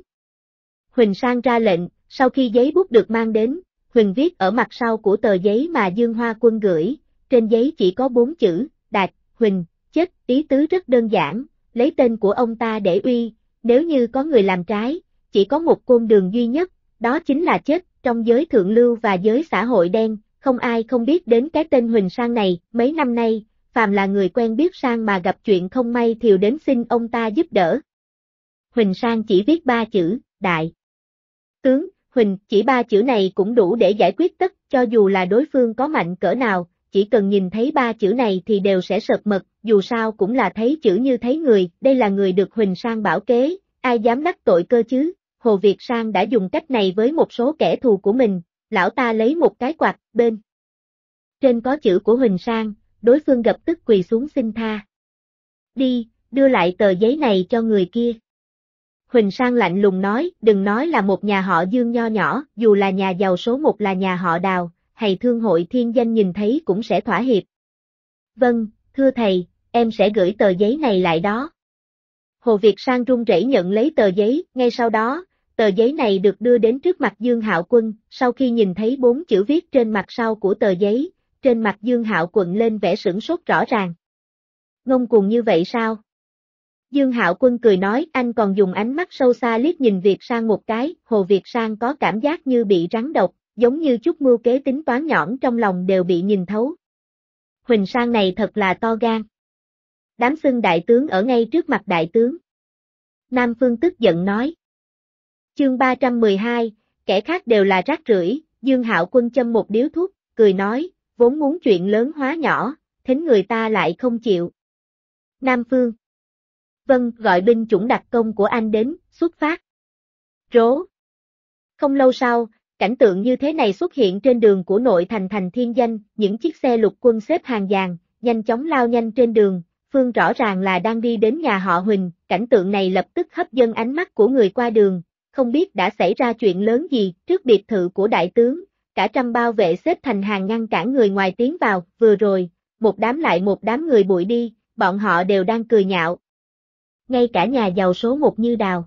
Huỳnh Sang ra lệnh, sau khi giấy bút được mang đến, Huỳnh viết ở mặt sau của tờ giấy mà Dương Hoa Quân gửi, trên giấy chỉ có 4 chữ, Đạt, Huỳnh, chết, ý tứ rất đơn giản, lấy tên của ông ta để uy, nếu như có người làm trái, chỉ có một con đường duy nhất, đó chính là chết, trong giới thượng lưu và giới xã hội đen, không ai không biết đến cái tên Huỳnh Sang này, mấy năm nay, phàm là người quen biết Sang mà gặp chuyện không may thì đến xin ông ta giúp đỡ. Huỳnh Sang chỉ viết 3 chữ, Đại. Tướng, Huỳnh, chỉ 3 chữ này cũng đủ để giải quyết tất, cho dù là đối phương có mạnh cỡ nào, chỉ cần nhìn thấy 3 chữ này thì đều sẽ sợp mật, dù sao cũng là thấy chữ như thấy người, đây là người được Huỳnh Sang bảo kế, ai dám đắc tội cơ chứ, Hồ Việt Sang đã dùng cách này với một số kẻ thù của mình, lão ta lấy một cái quạt, bên trên có chữ của Huỳnh Sang, đối phương lập tức quỳ xuống xin tha. Đi, đưa lại tờ giấy này cho người kia. Huỳnh Sang lạnh lùng nói, đừng nói là một nhà họ Dương nho nhỏ, dù là nhà giàu số 1 là nhà họ Đào, hay thương hội Thiên Danh nhìn thấy cũng sẽ thỏa hiệp. Vâng, thưa thầy, em sẽ gửi tờ giấy này lại đó. Hồ Việt Sang run rẩy nhận lấy tờ giấy, ngay sau đó, tờ giấy này được đưa đến trước mặt Dương Hạo Quân, sau khi nhìn thấy 4 chữ viết trên mặt sau của tờ giấy, trên mặt Dương Hạo Quân lên vẻ sửng sốt rõ ràng. Ngông cuồng như vậy sao? Dương Hạo Quân cười nói, anh còn dùng ánh mắt sâu xa liếc nhìn Việt Sang một cái, Hồ Việt Sang có cảm giác như bị rắn độc, giống như chút mưu kế tính toán nhõn trong lòng đều bị nhìn thấu. Huỳnh Sang này thật là to gan. Đám xưng đại tướng ở ngay trước mặt đại tướng. Nam Phương tức giận nói. Chương 312, kẻ khác đều là rác rưởi, Dương Hạo Quân châm một điếu thuốc, cười nói, vốn muốn chuyện lớn hóa nhỏ, thính người ta lại không chịu. Nam Phương. Vâng, gọi binh chủng đặc công của anh đến, xuất phát. Rố. Không lâu sau, cảnh tượng như thế này xuất hiện trên đường của nội thành Thiên Danh, những chiếc xe lục quân xếp hàng dàn, nhanh chóng lao nhanh trên đường, Phương rõ ràng là đang đi đến nhà họ Huỳnh, cảnh tượng này lập tức hấp dẫn ánh mắt của người qua đường, không biết đã xảy ra chuyện lớn gì, trước biệt thự của đại tướng, cả trăm bao vệ xếp thành hàng ngăn cản người ngoài tiến vào, vừa rồi, một đám lại một đám người bụi đi, bọn họ đều đang cười nhạo. Ngay cả nhà giàu số 1 như Đào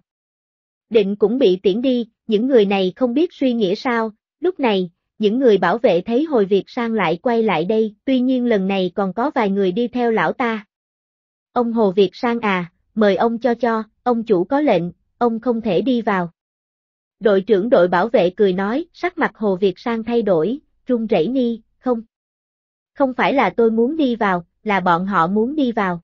Định cũng bị tiễn đi, những người này không biết suy nghĩ sao, lúc này, những người bảo vệ thấy Hồi Việt Sang lại quay lại đây, tuy nhiên lần này còn có vài người đi theo lão ta. Ông Hồ Việt Sang à, mời ông cho, ông chủ có lệnh, ông không thể đi vào. Đội trưởng đội bảo vệ cười nói, sắc mặt Hồ Việt Sang thay đổi, run rẩy ni, không. Không phải là tôi muốn đi vào, là bọn họ muốn đi vào.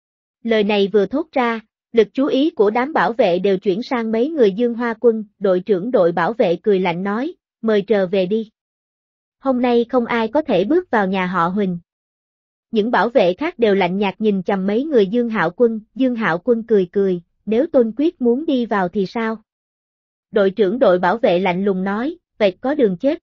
Lời này vừa thốt ra, lực chú ý của đám bảo vệ đều chuyển sang mấy người Dương Hoa Quân, đội trưởng đội bảo vệ cười lạnh nói, mời trở về đi. Hôm nay không ai có thể bước vào nhà họ Huỳnh. Những bảo vệ khác đều lạnh nhạt nhìn chằm mấy người Dương Hạo Quân cười, nếu Tôn Quyết muốn đi vào thì sao? Đội trưởng đội bảo vệ lạnh lùng nói, vậy có đường chết.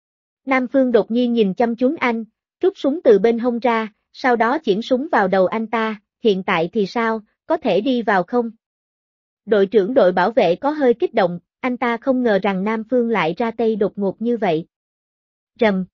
Nam Phương đột nhiên nhìn chăm chú anh, rút súng từ bên hông ra, sau đó chĩa súng vào đầu anh ta, hiện tại thì sao, có thể đi vào không? Đội trưởng đội bảo vệ có hơi kích động, anh ta không ngờ rằng Nam Phương lại ra tay đột ngột như vậy. Rầm.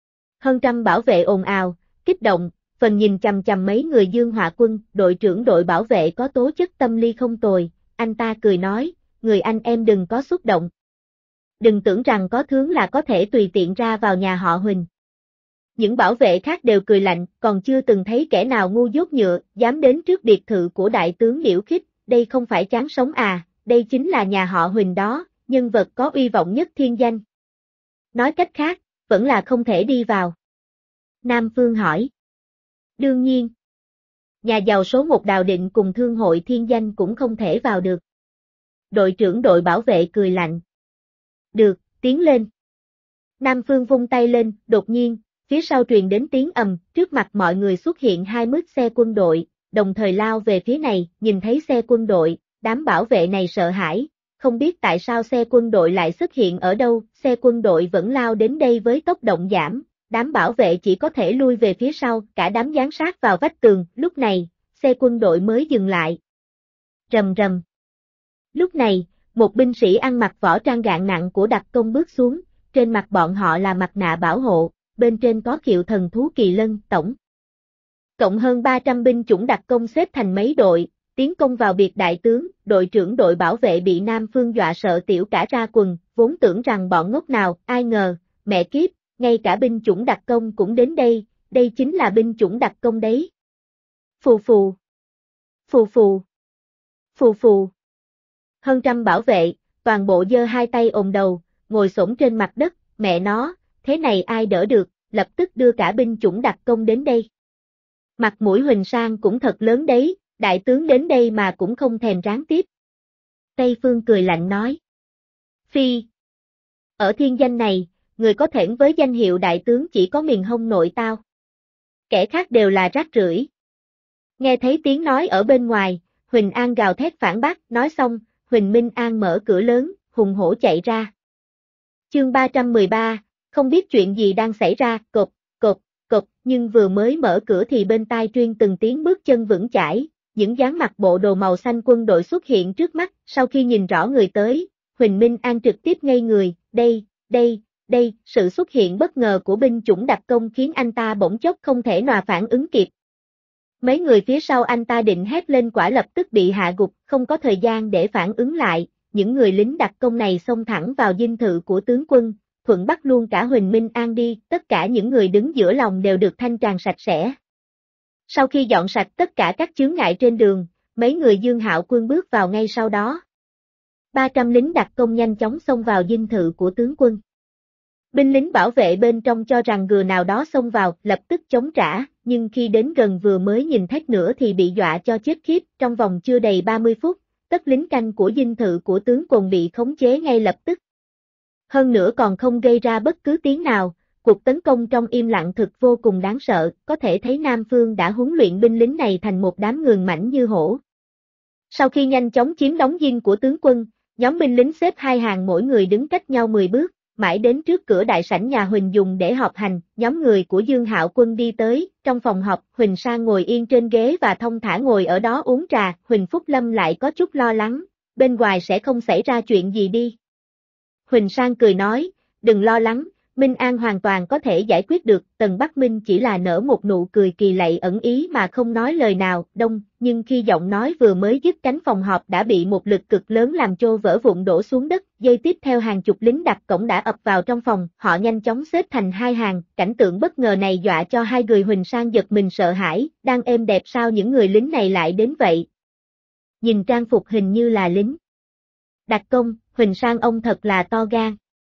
Hơn trăm bảo vệ ồn ào, kích động, phần nhìn chằm chằm mấy người Dương Hỏa Quân, đội trưởng đội bảo vệ có tố chất tâm lý không tồi, anh ta cười nói, người anh em đừng có xúc động. Đừng tưởng rằng có tướng là có thể tùy tiện ra vào nhà họ Huỳnh. Những bảo vệ khác đều cười lạnh, còn chưa từng thấy kẻ nào ngu dốt nhựa, dám đến trước biệt thự của đại tướng điểu khích, đây không phải chán sống à, đây chính là nhà họ Huỳnh đó, nhân vật có uy vọng nhất Thiên Danh. Nói cách khác, vẫn là không thể đi vào. Nam Phương hỏi. Đương nhiên. Nhà giàu số 1 Đào Định cùng thương hội Thiên Danh cũng không thể vào được. Đội trưởng đội bảo vệ cười lạnh. Được, tiến lên. Nam Phương vung tay lên, đột nhiên, phía sau truyền đến tiếng ầm, trước mặt mọi người xuất hiện 20 xe quân đội, đồng thời lao về phía này, nhìn thấy xe quân đội, đám bảo vệ này sợ hãi, không biết tại sao xe quân đội lại xuất hiện ở đâu, xe quân đội vẫn lao đến đây với tốc độ giảm, đám bảo vệ chỉ có thể lui về phía sau, cả đám dán sát vào vách tường, lúc này, xe quân đội mới dừng lại. Rầm rầm. Lúc này, một binh sĩ ăn mặc võ trang gạn nặng của đặc công bước xuống, trên mặt bọn họ là mặt nạ bảo hộ, bên trên có kiệu thần thú kỳ lân, tổng cộng hơn 300 binh chủng đặc công xếp thành mấy đội, tiến công vào biệt đại tướng, đội trưởng đội bảo vệ bị Nam Phương dọa sợ tiểu cả ra quần, vốn tưởng rằng bọn ngốc nào, ai ngờ, mẹ kiếp, ngay cả binh chủng đặc công cũng đến đây, đây chính là binh chủng đặc công đấy. Phù phù. Phù phù. Phù phù. Hơn trăm bảo vệ, toàn bộ giơ hai tay ôm đầu, ngồi xổm trên mặt đất, mẹ nó, thế này ai đỡ được, lập tức đưa cả binh chủng đặc công đến đây. Mặt mũi Huỳnh Sang cũng thật lớn đấy, đại tướng đến đây mà cũng không thèm ráng tiếp. Tây Phương cười lạnh nói. Phi, Ở thiên danh này, người có thẻn với danh hiệu đại tướng chỉ có miền Hông nội tao. Kẻ khác đều là rác rưởi. Nghe thấy tiếng nói ở bên ngoài, Huỳnh An gào thét phản bác, nói xong, Huỳnh Minh An mở cửa lớn, hùng hổ chạy ra. Chương 313, không biết chuyện gì đang xảy ra, cộp, cộp, cộp, nhưng vừa mới mở cửa thì bên tai truyền từng tiếng bước chân vững chãi, những dáng mặc bộ đồ màu xanh quân đội xuất hiện trước mắt, sau khi nhìn rõ người tới, Huỳnh Minh An trực tiếp ngây người, đây, sự xuất hiện bất ngờ của binh chủng đặc công khiến anh ta bỗng chốc không thể nào phản ứng kịp. Mấy người phía sau anh ta định hét lên quả lập tức bị hạ gục, không có thời gian để phản ứng lại, những người lính đặc công này xông thẳng vào dinh thự của tướng quân, thuận bắt luôn cả Huỳnh Minh An đi, tất cả những người đứng giữa lòng đều được thanh tràng sạch sẽ. Sau khi dọn sạch tất cả các chướng ngại trên đường, mấy người Dương Hạo Quân bước vào ngay sau đó. 300 lính đặc công nhanh chóng xông vào dinh thự của tướng quân. Binh lính bảo vệ bên trong cho rằng người nào đó xông vào, lập tức chống trả, nhưng khi đến gần vừa mới nhìn thấy nữa thì bị dọa cho chết khiếp, trong vòng chưa đầy 30 phút, tất lính canh của dinh thự của tướng quân bị khống chế ngay lập tức. Hơn nữa còn không gây ra bất cứ tiếng nào, cuộc tấn công trong im lặng thực vô cùng đáng sợ, có thể thấy Nam Phương đã huấn luyện binh lính này thành một đám ngường mãnh như hổ. Sau khi nhanh chóng chiếm đóng dinh của tướng quân, nhóm binh lính xếp hai hàng mỗi người đứng cách nhau 10 bước, mãi đến trước cửa đại sảnh nhà Huỳnh dùng để họp hành, nhóm người của Dương Hạo Quân đi tới, trong phòng họp, Huỳnh Sang ngồi yên trên ghế và thong thả ngồi ở đó uống trà, Huỳnh Phúc Lâm lại có chút lo lắng, bên ngoài sẽ không xảy ra chuyện gì đi. Huỳnh Sang cười nói, đừng lo lắng, Minh An hoàn toàn có thể giải quyết được, Tần Bắc Minh chỉ là nở một nụ cười kỳ lạ ẩn ý mà không nói lời nào, nhưng khi giọng nói vừa mới dứt cánh phòng họp đã bị một lực cực lớn làm cho vỡ vụn đổ xuống đất, giây tiếp theo hàng chục lính đặc cổng đã ập vào trong phòng, họ nhanh chóng xếp thành hai hàng, cảnh tượng bất ngờ này dọa cho hai người Huỳnh Sang giật mình sợ hãi, đang êm đẹp sao những người lính này lại đến vậy? Nhìn trang phục hình như là lính đặc công, Huỳnh Sang ông thật là to gan.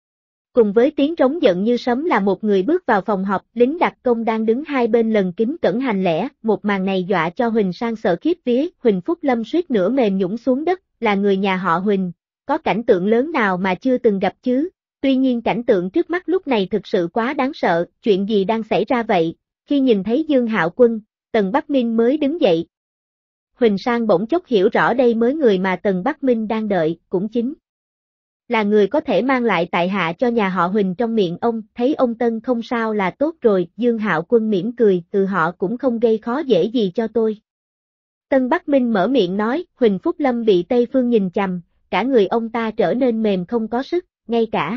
Cùng với tiếng trống giận như sấm là một người bước vào phòng họp, lính đặc công đang đứng hai bên lần kính cẩn hành lễ, một màn này dọa cho Huỳnh Sang sợ khiếp vía, Huỳnh Phúc Lâm suýt nữa mềm nhũn xuống đất, là người nhà họ Huỳnh, có cảnh tượng lớn nào mà chưa từng gặp chứ, tuy nhiên cảnh tượng trước mắt lúc này thực sự quá đáng sợ, chuyện gì đang xảy ra vậy, khi nhìn thấy Dương Hạo Quân, Tần Bắc Minh mới đứng dậy. Huỳnh Sang bỗng chốc hiểu rõ đây mới người mà Tần Bắc Minh đang đợi, cũng chính là người có thể mang lại tại hạ cho nhà họ Huỳnh trong miệng ông, thấy ông Tân không sao là tốt rồi, Dương Hạo Quân mỉm cười, từ họ cũng không gây khó dễ gì cho tôi. Tân Bắc Minh mở miệng nói, Huỳnh Phúc Lâm bị Tây Phương nhìn chằm, cả người ông ta trở nên mềm không có sức, ngay cả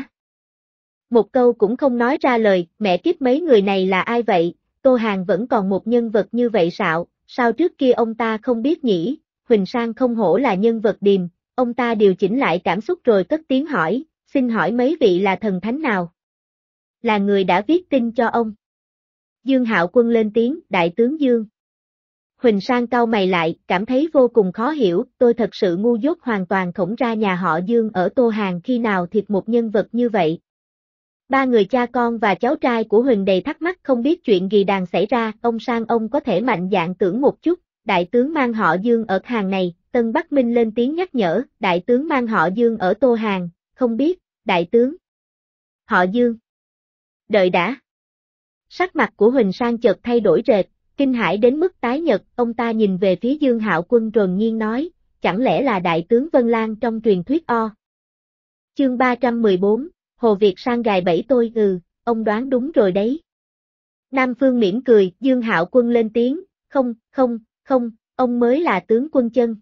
một câu cũng không nói ra lời, mẹ kiếp mấy người này là ai vậy, Tô Hàn vẫn còn một nhân vật như vậy sao trước kia ông ta không biết nhỉ, Huỳnh Sang không hổ là nhân vật điềm. Ông ta điều chỉnh lại cảm xúc rồi cất tiếng hỏi, xin hỏi mấy vị là thần thánh nào? Là người đã viết tin cho ông. Dương Hạo Quân lên tiếng, đại tướng Dương. Huỳnh Sang cau mày lại, cảm thấy vô cùng khó hiểu, tôi thật sự ngu dốt hoàn toàn khổng ra nhà họ Dương ở Tô Hàn khi nào thiệt một nhân vật như vậy. Ba người cha con và cháu trai của Huỳnh đầy thắc mắc không biết chuyện gì đang xảy ra, ông Sang ông có thể mạnh dạn tưởng một chút, đại tướng mang họ Dương ở hàng này. Tân Bắc Minh lên tiếng nhắc nhở, đại tướng mang họ Dương ở Tô Hàn, không biết, đại tướng. Họ Dương. Đợi đã. Sắc mặt của Huỳnh Sang chợt thay đổi rệt, kinh hãi đến mức tái nhợt, ông ta nhìn về phía Dương Hạo Quân rồi nhiên nói, chẳng lẽ là đại tướng Vân Lan trong truyền thuyết o. Chương 314, Hồ Việt Sang gài bẫy tôi, ông đoán đúng rồi đấy. Nam Phương mỉm cười, Dương Hạo Quân lên tiếng, không, ông mới là tướng quân chân.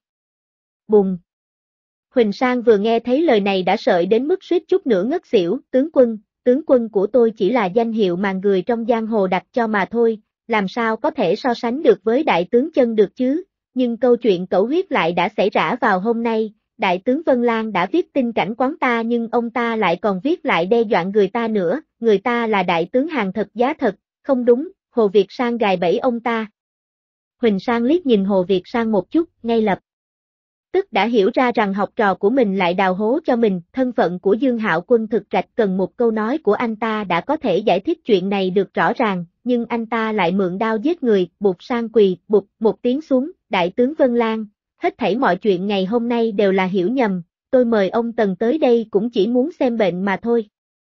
Bùng. Huỳnh Sang vừa nghe thấy lời này đã sợi đến mức suýt chút nữa ngất xỉu, tướng quân của tôi chỉ là danh hiệu mà người trong giang hồ đặt cho mà thôi, làm sao có thể so sánh được với đại tướng chân được chứ, nhưng câu chuyện cẩu huyết lại đã xảy ra vào hôm nay, đại tướng Vân Lan đã viết tin cảnh quán ta nhưng ông ta lại còn viết lại đe dọa người ta nữa, người ta là đại tướng hàng thật giá thật, không đúng, Hồ Việt Sang gài bẫy ông ta. Huỳnh Sang liếc nhìn Hồ Việt Sang một chút, ngay lập tức đã hiểu ra rằng học trò của mình lại đào hố cho mình, thân phận của Dương Hạo Quân thực rạch cần một câu nói của anh ta đã có thể giải thích chuyện này được rõ ràng, nhưng anh ta lại mượn đao giết người, Bụt Sang quỳ, bụt một tiếng xuống, đại tướng Vân Lan, hết thảy mọi chuyện ngày hôm nay đều là hiểu nhầm, tôi mời ông Tần tới đây cũng chỉ muốn xem bệnh mà thôi.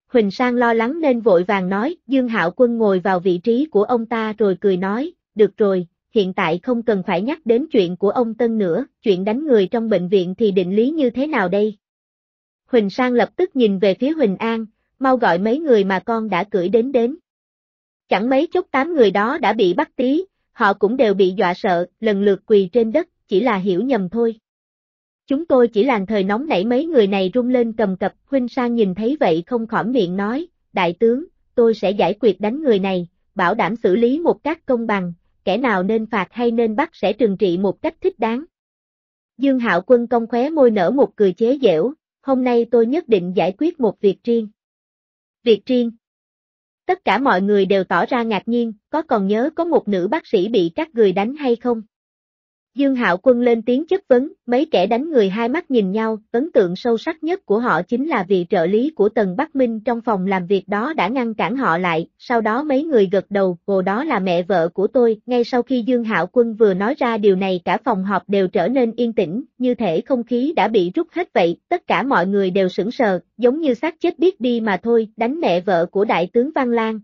Huỳnh Sang lo lắng nên vội vàng nói, Dương Hạo Quân ngồi vào vị trí của ông ta rồi cười nói, được rồi, hiện tại không cần phải nhắc đến chuyện của ông Tân nữa, chuyện đánh người trong bệnh viện thì định lý như thế nào đây? Huỳnh Sang lập tức nhìn về phía Huỳnh An, mau gọi mấy người mà con đã cưỡi đến. Chẳng mấy chốc 8 người đó đã bị bắt tí, họ cũng đều bị dọa sợ, lần lượt quỳ trên đất, chỉ là hiểu nhầm thôi. Chúng tôi chỉ làng thời nóng nảy mấy người này run lên cầm cập, Huỳnh Sang nhìn thấy vậy không khỏi miệng nói, đại tướng, tôi sẽ giải quyết đánh người này, bảo đảm xử lý một cách công bằng, kẻ nào nên phạt hay nên bắt sẽ trừng trị một cách thích đáng. Dương Hạo Quân cong khóe môi nở một cười chế giễu, hôm nay tôi nhất định giải quyết một việc riêng. Việc riêng? Tất cả mọi người đều tỏ ra ngạc nhiên, có còn nhớ có một nữ bác sĩ bị các người đánh hay không? Dương Hạo Quân lên tiếng chất vấn, mấy kẻ đánh người hai mắt nhìn nhau, ấn tượng sâu sắc nhất của họ chính là vị trợ lý của Tần Bắc Minh trong phòng làm việc đó đã ngăn cản họ lại, sau đó mấy người gật đầu, ồ đó là mẹ vợ của tôi, ngay sau khi Dương Hạo Quân vừa nói ra điều này cả phòng họp đều trở nên yên tĩnh, như thể không khí đã bị rút hết vậy, tất cả mọi người đều sững sờ, giống như xác chết biết đi mà thôi, đánh mẹ vợ của đại tướng Văn Lang.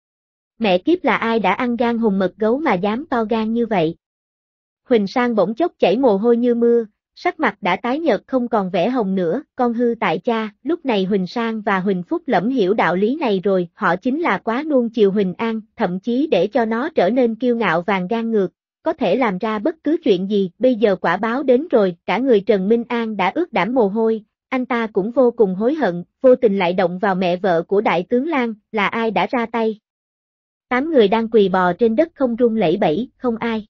Mẹ kiếp là ai đã ăn gan hùm mật gấu mà dám to gan như vậy? Huỳnh Sang bỗng chốc chảy mồ hôi như mưa, sắc mặt đã tái nhợt không còn vẻ hồng nữa, con hư tại cha, lúc này Huỳnh Sang và Huỳnh Phúc Lẫm hiểu đạo lý này rồi, họ chính là quá nuông chiều Huỳnh An, thậm chí để cho nó trở nên kiêu ngạo vàng gan ngược, có thể làm ra bất cứ chuyện gì, bây giờ quả báo đến rồi, cả người Trần Minh An đã ướt đẫm mồ hôi, anh ta cũng vô cùng hối hận, vô tình lại động vào mẹ vợ của đại tướng Lang, là ai đã ra tay? 8 người đang quỳ bò trên đất không run lẩy bẩy, không ai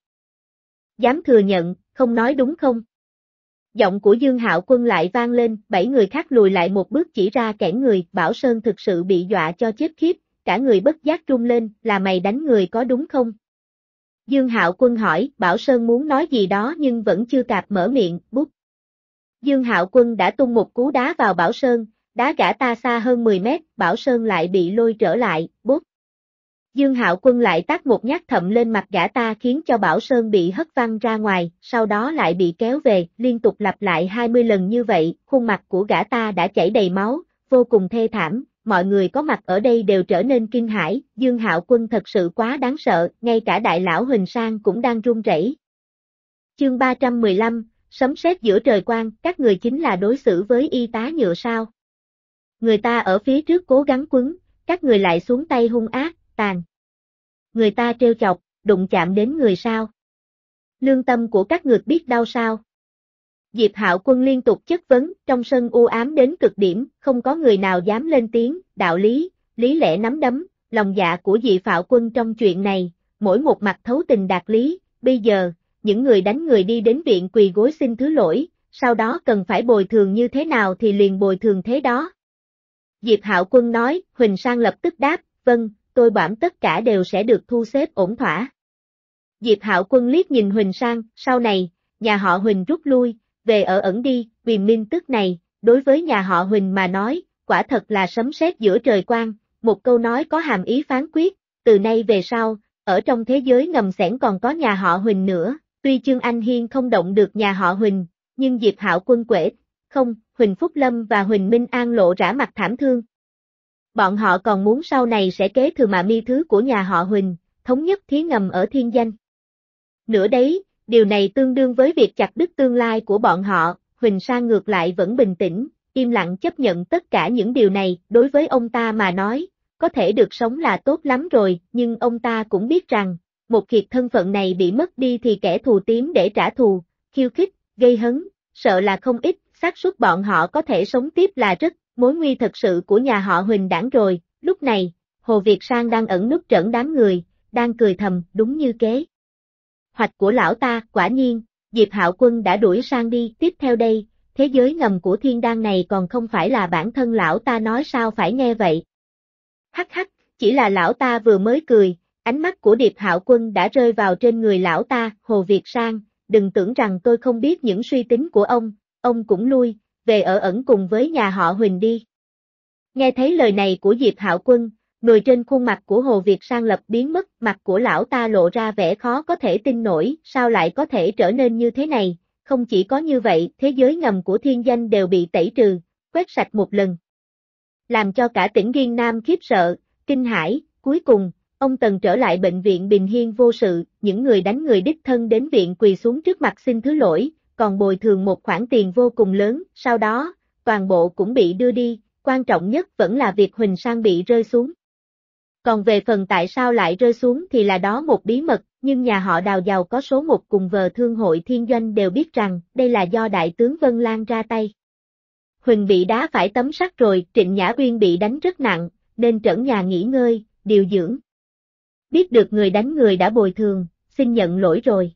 dám thừa nhận, không nói đúng không? Giọng của Dương Hạo Quân lại vang lên, 7 người khác lùi lại một bước chỉ ra kẻ người, Bảo Sơn thực sự bị dọa cho chết khiếp, cả người bất giác run lên, là mày đánh người có đúng không? Dương Hạo Quân hỏi, Bảo Sơn muốn nói gì đó nhưng vẫn chưa kịp mở miệng, bút. Dương Hạo Quân đã tung một cú đá vào Bảo Sơn, đá gã ta xa hơn 10 mét, Bảo Sơn lại bị lôi trở lại, bút. Dương Hạo Quân lại tát một nhát thậm lên mặt gã ta khiến cho Bảo Sơn bị hất văng ra ngoài, sau đó lại bị kéo về, liên tục lặp lại 20 lần như vậy, khuôn mặt của gã ta đã chảy đầy máu, vô cùng thê thảm, mọi người có mặt ở đây đều trở nên kinh hãi, Dương Hạo Quân thật sự quá đáng sợ, ngay cả đại lão Huỳnh Sang cũng đang run rẩy. Chương 315, sấm sét giữa trời quang, các người chính là đối xử với y tá nhựa sao? Người ta ở phía trước cố gắng quấn, các người lại xuống tay hung ác, tàn. Người ta trêu chọc, đụng chạm đến người sao? Lương tâm của các người biết đau sao? Diệp Hạo Quân liên tục chất vấn, trong sân u ám đến cực điểm, không có người nào dám lên tiếng, đạo lý, lý lẽ nắm đấm, lòng dạ của Diệp Hạo Quân trong chuyện này, mỗi một mặt thấu tình đạt lý, bây giờ, những người đánh người đi đến viện quỳ gối xin thứ lỗi, sau đó cần phải bồi thường như thế nào thì liền bồi thường thế đó. Diệp Hạo Quân nói, Huỳnh Sang lập tức đáp, vâng, tôi bảo tất cả đều sẽ được thu xếp ổn thỏa. Diệp Hạo Quân liếc nhìn Huỳnh Sang, sau này, nhà họ Huỳnh rút lui, về ở ẩn đi, vì minh tức này, đối với nhà họ Huỳnh mà nói, quả thật là sấm sét giữa trời quang, một câu nói có hàm ý phán quyết, từ nay về sau, ở trong thế giới ngầm sẻn còn có nhà họ Huỳnh nữa, tuy Chương Anh Hiên không động được nhà họ Huỳnh, nhưng Diệp Hạo Quân quể, không, Huỳnh Phúc Lâm và Huỳnh Minh An lộ rã mặt thảm thương. Bọn họ còn muốn sau này sẽ kế thừa mạ mi thứ của nhà họ Huỳnh, thống nhất thí ngầm ở thiên danh. Nữa đấy, điều này tương đương với việc chặt đứt tương lai của bọn họ, Huỳnh Sang ngược lại vẫn bình tĩnh, im lặng chấp nhận tất cả những điều này, đối với ông ta mà nói, có thể được sống là tốt lắm rồi, nhưng ông ta cũng biết rằng, một khi thân phận này bị mất đi thì kẻ thù tím để trả thù, khiêu khích, gây hấn, sợ là không ít, xác suất bọn họ có thể sống tiếp là rất, mối nguy thật sự của nhà họ Huỳnh đãng rồi, lúc này, Hồ Việt Sang đang ẩn núp trẫn đám người, đang cười thầm, đúng như kế hoạch của lão ta, quả nhiên, Diệp Hạo Quân đã đuổi Sang đi, tiếp theo đây, thế giới ngầm của thiên đan này còn không phải là bản thân lão ta nói sao phải nghe vậy. Hắc hắc, chỉ là lão ta vừa mới cười, ánh mắt của Diệp Hạo Quân đã rơi vào trên người lão ta, Hồ Việt Sang, đừng tưởng rằng tôi không biết những suy tính của ông cũng lui, về ở ẩn cùng với nhà họ Huỳnh đi. Nghe thấy lời này của Diệp Hạo Quân, người trên khuôn mặt của Hồ Việt Sang lập biến mất, mặt của lão ta lộ ra vẻ khó có thể tin nổi, sao lại có thể trở nên như thế này, không chỉ có như vậy, thế giới ngầm của thiên danh đều bị tẩy trừ, quét sạch một lần. làm cho cả tỉnh Giang Nam khiếp sợ, kinh hãi. Cuối cùng, ông Tần trở lại bệnh viện bình yên vô sự, những người đánh người đích thân đến viện quỳ xuống trước mặt xin thứ lỗi, còn bồi thường một khoản tiền vô cùng lớn, sau đó, toàn bộ cũng bị đưa đi, quan trọng nhất vẫn là việc Huỳnh Sang bị rơi xuống. Còn về phần tại sao lại rơi xuống thì là đó một bí mật, nhưng nhà họ Đào giàu có số một cùng vờ Thương hội Thiên Doanh đều biết rằng đây là do Đại tướng Vân Lan ra tay. Huỳnh bị đá phải tấm sắt rồi, Trịnh Nhã Uyên bị đánh rất nặng, nên trẩn nhà nghỉ ngơi, điều dưỡng. Biết được người đánh người đã bồi thường, xin nhận lỗi rồi.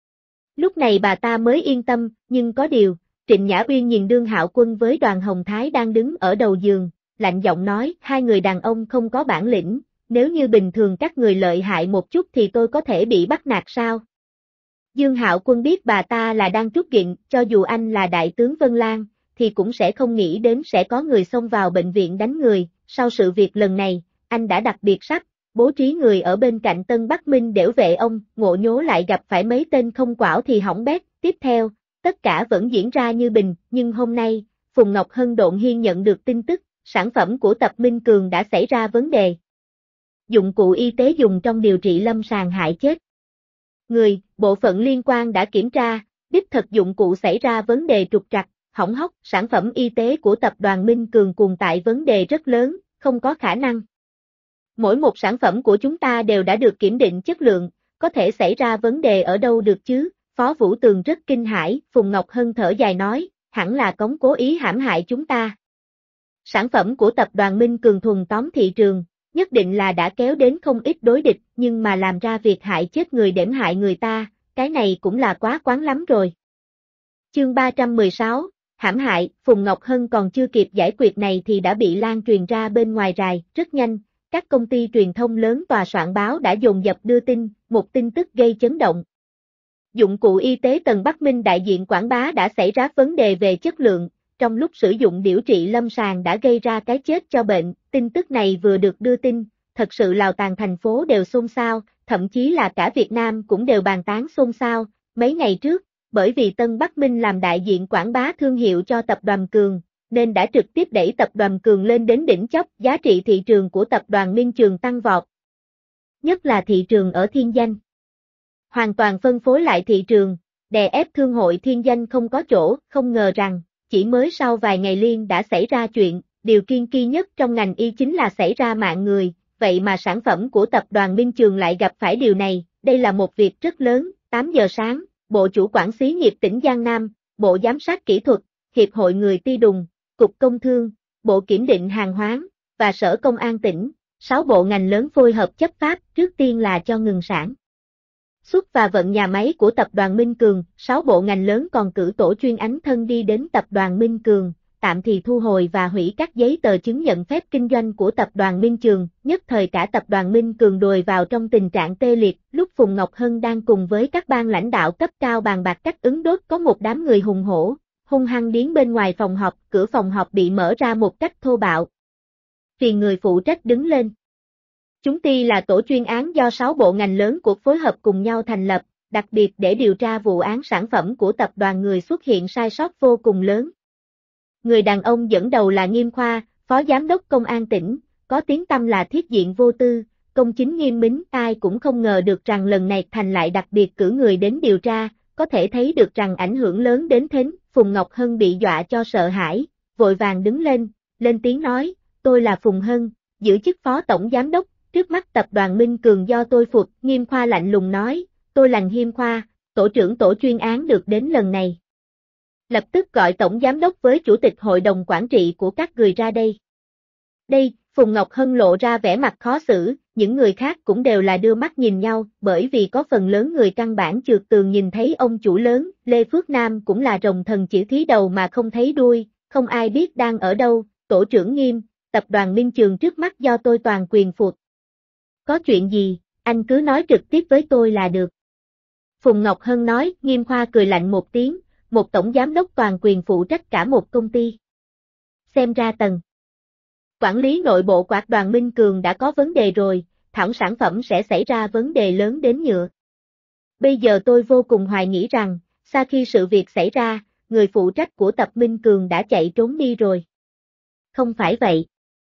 Lúc này bà ta mới yên tâm, nhưng có điều, Trịnh Nhã Uyên nhìn Đương Hạo Quân với Đoàn Hồng Thái đang đứng ở đầu giường, lạnh giọng nói, hai người đàn ông không có bản lĩnh, nếu như bình thường các người lợi hại một chút thì tôi có thể bị bắt nạt sao? Dương Hạo Quân biết bà ta là đang trút giận, cho dù anh là đại tướng Vân Lan, thì cũng sẽ không nghĩ đến sẽ có người xông vào bệnh viện đánh người, sau sự việc lần này, anh đã đặc biệt sắp bố trí người ở bên cạnh Tân Bắc Minh đểu vệ ông, ngộ nhố lại gặp phải mấy tên không quảo thì hỏng bét. Tiếp theo, tất cả vẫn diễn ra như bình, nhưng hôm nay, Phùng Ngọc Hân độn hiên nhận được tin tức, sản phẩm của Tập Minh Cường đã xảy ra vấn đề. Dụng cụ y tế dùng trong điều trị lâm sàng hại chết người, bộ phận liên quan đã kiểm tra, đích thực dụng cụ xảy ra vấn đề trục trặc, hỏng hóc, sản phẩm y tế của tập đoàn Minh Cường cùng tại vấn đề rất lớn, không có khả năng. Mỗi một sản phẩm của chúng ta đều đã được kiểm định chất lượng, có thể xảy ra vấn đề ở đâu được chứ? Phó Vũ Tường rất kinh hãi, Phùng Ngọc Hân thở dài nói, hẳn là Cống cố ý hãm hại chúng ta. Sản phẩm của tập đoàn Minh Cường thuần tóm thị trường, nhất định là đã kéo đến không ít đối địch, nhưng mà làm ra việc hại chết người đễm hại người ta, cái này cũng là quá quán lắm rồi. Chương 316, hãm hại, Phùng Ngọc Hân còn chưa kịp giải quyết này thì đã bị lan truyền ra bên ngoài rài, rất nhanh, các công ty truyền thông lớn tòa soạn báo đã dồn dập đưa tin, một tin tức gây chấn động. Dụng cụ y tế Tần Bắc Minh đại diện quảng bá đã xảy ra vấn đề về chất lượng, trong lúc sử dụng điều trị lâm sàng đã gây ra cái chết cho bệnh, tin tức này vừa được đưa tin, thật sự Lào Tàn thành phố đều xôn xao, thậm chí là cả Việt Nam cũng đều bàn tán xôn xao, mấy ngày trước, bởi vì Tân Bắc Minh làm đại diện quảng bá thương hiệu cho tập đoàn Cường, nên đã trực tiếp đẩy tập đoàn Cường lên đến đỉnh chóp, giá trị thị trường của tập đoàn Minh Trường tăng vọt. Nhất là thị trường ở Thiên Danh. Hoàn toàn phân phối lại thị trường, đè ép thương hội Thiên Danh không có chỗ, không ngờ rằng, chỉ mới sau vài ngày liên đã xảy ra chuyện, điều kiêng kỵ nhất trong ngành y chính là xảy ra mạng người, vậy mà sản phẩm của tập đoàn Minh Trường lại gặp phải điều này, đây là một việc rất lớn. 8 giờ sáng, Bộ Chủ quản xí nghiệp tỉnh Giang Nam, Bộ Giám sát Kỹ thuật, Hiệp hội Người Ti Đùng, Cục Công Thương, Bộ Kiểm định Hàng hóa, và Sở Công an tỉnh, 6 bộ ngành lớn phối hợp chấp pháp, trước tiên là cho ngừng sản xuất và vận nhà máy của tập đoàn Minh Cường, 6 bộ ngành lớn còn cử tổ chuyên ánh thân đi đến tập đoàn Minh Cường, tạm thì thu hồi và hủy các giấy tờ chứng nhận phép kinh doanh của tập đoàn Minh Trường, nhất thời cả tập đoàn Minh Cường đùi vào trong tình trạng tê liệt, lúc Phùng Ngọc Hân đang cùng với các ban lãnh đạo cấp cao bàn bạc cách ứng đối, có một đám người hùng hổ, hung hăng điến bên ngoài phòng họp, cửa phòng họp bị mở ra một cách thô bạo. Vì người phụ trách đứng lên. Chúng ti là tổ chuyên án do 6 bộ ngành lớn của phối hợp cùng nhau thành lập, đặc biệt để điều tra vụ án sản phẩm của tập đoàn người xuất hiện sai sót vô cùng lớn. Người đàn ông dẫn đầu là Nghiêm Khoa, Phó Giám đốc Công an tỉnh, có tiếng tăm là thiết diện vô tư, công chính nghiêm minh, ai cũng không ngờ được rằng lần này Thành lại đặc biệt cử người đến điều tra, có thể thấy được rằng ảnh hưởng lớn đến thính. Phùng Ngọc Hân bị dọa cho sợ hãi, vội vàng đứng lên tiếng nói, tôi là Phùng Hân, giữ chức Phó Tổng Giám đốc, trước mắt tập đoàn Minh Cường do tôi phục. Nghiêm Khoa lạnh lùng nói, tôi là Nghiêm Khoa, tổ trưởng tổ chuyên án được đến lần này. Lập tức gọi tổng giám đốc với chủ tịch hội đồng quản trị của các người ra đây. Đây, Phùng Ngọc Hân lộ ra vẻ mặt khó xử, những người khác cũng đều là đưa mắt nhìn nhau, bởi vì có phần lớn người căn bản trượt tường nhìn thấy ông chủ lớn, Lê Phước Nam cũng là rồng thần chỉ thí đầu mà không thấy đuôi, không ai biết đang ở đâu, tổ trưởng Nghiêm, tập đoàn Minh Trường trước mắt do tôi toàn quyền phục. Có chuyện gì, anh cứ nói trực tiếp với tôi là được. Phùng Ngọc Hân nói, Nghiêm Khoa cười lạnh một tiếng, một tổng giám đốc toàn quyền phụ trách cả một công ty. Xem ra tầng quản lý nội bộ của đoàn Minh Cường đã có vấn đề rồi, thảo sản phẩm sẽ xảy ra vấn đề lớn đến nhựa. Bây giờ tôi vô cùng hoài nghĩ rằng, sau khi sự việc xảy ra, người phụ trách của tập Minh Cường đã chạy trốn đi rồi. Không phải vậy.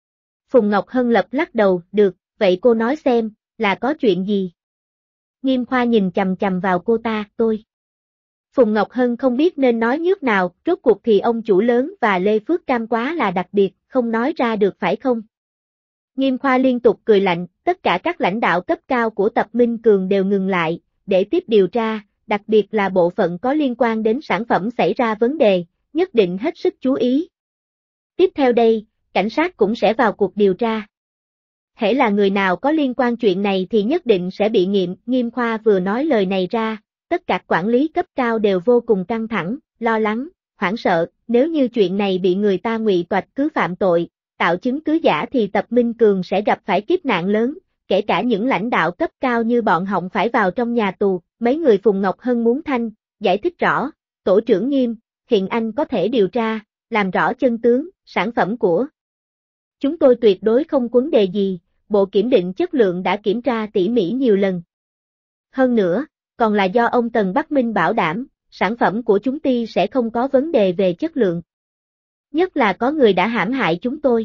Phùng Ngọc Hân lập lắc đầu, được, vậy cô nói xem, là có chuyện gì? Nghiêm Khoa nhìn chằm chằm vào cô ta, tôi. Phùng Ngọc Hân không biết nên nói nhước nào, rốt cuộc thì ông chủ lớn và Lê Phước Cam quá là đặc biệt, không nói ra được phải không? Nghiêm Khoa liên tục cười lạnh, tất cả các lãnh đạo cấp cao của Tập Minh Cường đều ngừng lại, để tiếp điều tra, đặc biệt là bộ phận có liên quan đến sản phẩm xảy ra vấn đề, nhất định hết sức chú ý. Tiếp theo đây, cảnh sát cũng sẽ vào cuộc điều tra. Hễ là người nào có liên quan chuyện này thì nhất định sẽ bị nghiệm. Nghiêm Khoa vừa nói lời này ra, tất cả quản lý cấp cao đều vô cùng căng thẳng, lo lắng, hoảng sợ, nếu như chuyện này bị người ta ngụy toạch cứ phạm tội, tạo chứng cứ giả thì Tập Minh Cường sẽ gặp phải kiếp nạn lớn, kể cả những lãnh đạo cấp cao như bọn họ phải vào trong nhà tù. Mấy người Phùng Ngọc Hân muốn giải thích rõ, tổ trưởng Nghiêm, hiện anh có thể điều tra, làm rõ chân tướng, sản phẩm của chúng tôi tuyệt đối không vấn đề gì, bộ kiểm định chất lượng đã kiểm tra tỉ mỉ nhiều lần. Hơn nữa, còn là do ông Tần Bắc Minh bảo đảm, sản phẩm của chúng ty sẽ không có vấn đề về chất lượng. Nhất là có người đã hãm hại chúng tôi.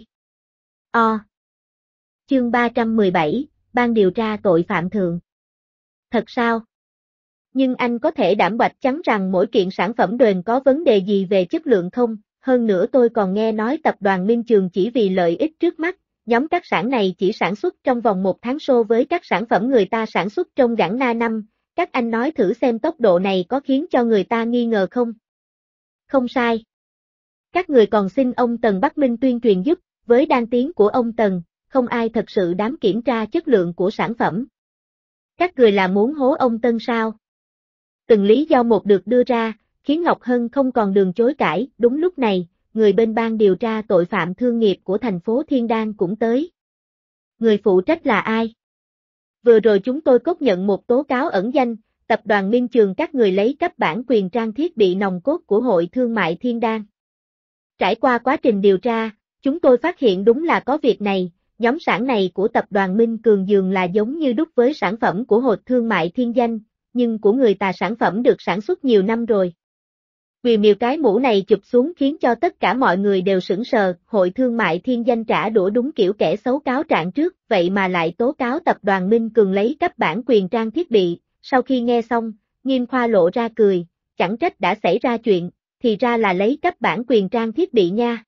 Chương 317, Ban điều tra tội phạm thượng. Thật sao? Nhưng anh có thể đảm bảo chắn rằng mỗi kiện sản phẩm đều có vấn đề gì về chất lượng không? Hơn nữa tôi còn nghe nói tập đoàn Minh Trường chỉ vì lợi ích trước mắt, nhóm các sản này chỉ sản xuất trong vòng 1 tháng so với các sản phẩm người ta sản xuất trong gẳng na năm. Các anh nói thử xem tốc độ này có khiến cho người ta nghi ngờ không? Không sai. Các người còn xin ông Tần Bắc Minh tuyên truyền giúp, với đan tiếng của ông Tần, không ai thật sự dám kiểm tra chất lượng của sản phẩm. Các người là muốn hố ông Tân sao? Từng lý do một được đưa ra, khiến Ngọc Hân không còn đường chối cãi. Đúng lúc này, người bên ban điều tra tội phạm thương nghiệp của thành phố Thiên Đan cũng tới. Người phụ trách là ai? Vừa rồi chúng tôi cốt nhận một tố cáo ẩn danh, tập đoàn Minh Trường các người lấy cắp bản quyền trang thiết bị nòng cốt của Hội Thương mại Thiên Đan. Trải qua quá trình điều tra, chúng tôi phát hiện đúng là có việc này, nhóm sản này của tập đoàn Minh Cường dường là giống như đúc với sản phẩm của Hội Thương mại Thiên Danh, nhưng của người ta sản phẩm được sản xuất nhiều năm rồi. Vì miều cái mũ này chụp xuống khiến cho tất cả mọi người đều sững sờ, Hội Thương mại Thiên Danh trả đũa đúng kiểu kẻ xấu cáo trạng trước, vậy mà lại tố cáo tập đoàn Minh Cường lấy cắp bản quyền trang thiết bị. Sau khi nghe xong, Nghiêm Khoa lộ ra cười, chẳng trách đã xảy ra chuyện, thì ra là lấy cắp bản quyền trang thiết bị nha.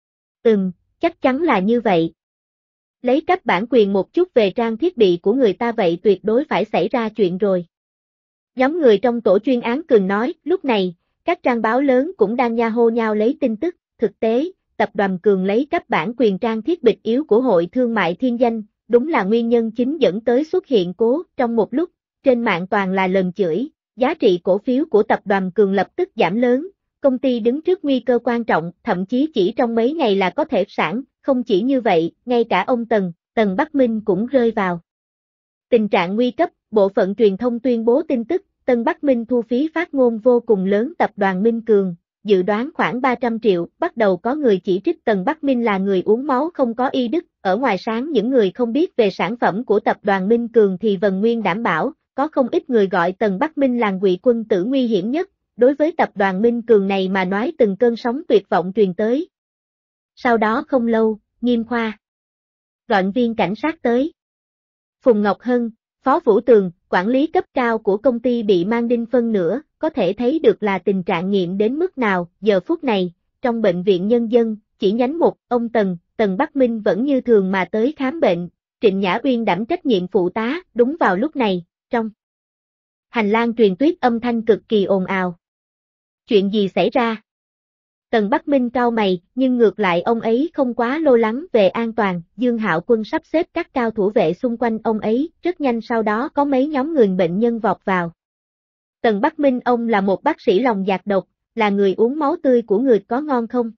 Chắc chắn là như vậy. Lấy cắp bản quyền một chút về trang thiết bị của người ta vậy tuyệt đối phải xảy ra chuyện rồi. Nhóm người trong tổ chuyên án Cường nói, lúc này, các trang báo lớn cũng đang nha hô nhau lấy tin tức. Thực tế, tập đoàn Cường lấy cắp bản quyền trang thiết bị yếu của Hội Thương mại Thiên Danh, đúng là nguyên nhân chính dẫn tới xuất hiện cố. Trong một lúc, trên mạng toàn là lần chửi, giá trị cổ phiếu của tập đoàn Cường lập tức giảm lớn, công ty đứng trước nguy cơ quan trọng, thậm chí chỉ trong mấy ngày là có thể sản. Không chỉ như vậy, ngay cả ông Tần Bắc Minh cũng rơi vào tình trạng nguy cấp. Bộ phận truyền thông tuyên bố tin tức, Tân Bắc Minh thu phí phát ngôn vô cùng lớn tập đoàn Minh Cường, dự đoán khoảng 300 triệu, bắt đầu có người chỉ trích Tần Bắc Minh là người uống máu không có y đức. Ở ngoài sáng những người không biết về sản phẩm của tập đoàn Minh Cường thì Vân Nguyên đảm bảo, có không ít người gọi Tần Bắc Minh là ngụy quân tử nguy hiểm nhất. Đối với tập đoàn Minh Cường này mà nói từng cơn sóng tuyệt vọng truyền tới. Sau đó không lâu, Nghiêm Khoa gọi viên cảnh sát tới. Phùng Ngọc Hân, Phó Vũ Tường, quản lý cấp cao của công ty bị mang đinh phân nữa, có thể thấy được là tình trạng nghiêm đến mức nào. Giờ phút này, trong bệnh viện nhân dân, chỉ nhánh một, ông Tần Bắc Minh vẫn như thường mà tới khám bệnh. Trịnh Nhã Uyên đảm trách nhiệm phụ tá. Đúng vào lúc này, trong hành lang truyền tuyết âm thanh cực kỳ ồn ào. Chuyện gì xảy ra? Tần Bắc Minh cau mày, nhưng ngược lại ông ấy không quá lo lắng về an toàn. Dương Hạo Quân sắp xếp các cao thủ vệ xung quanh ông ấy, rất nhanh sau đó có mấy nhóm người bệnh nhân vọt vào. Tần Bắc Minh ông là một bác sĩ lòng giạc độc, là người uống máu tươi của người có ngon không?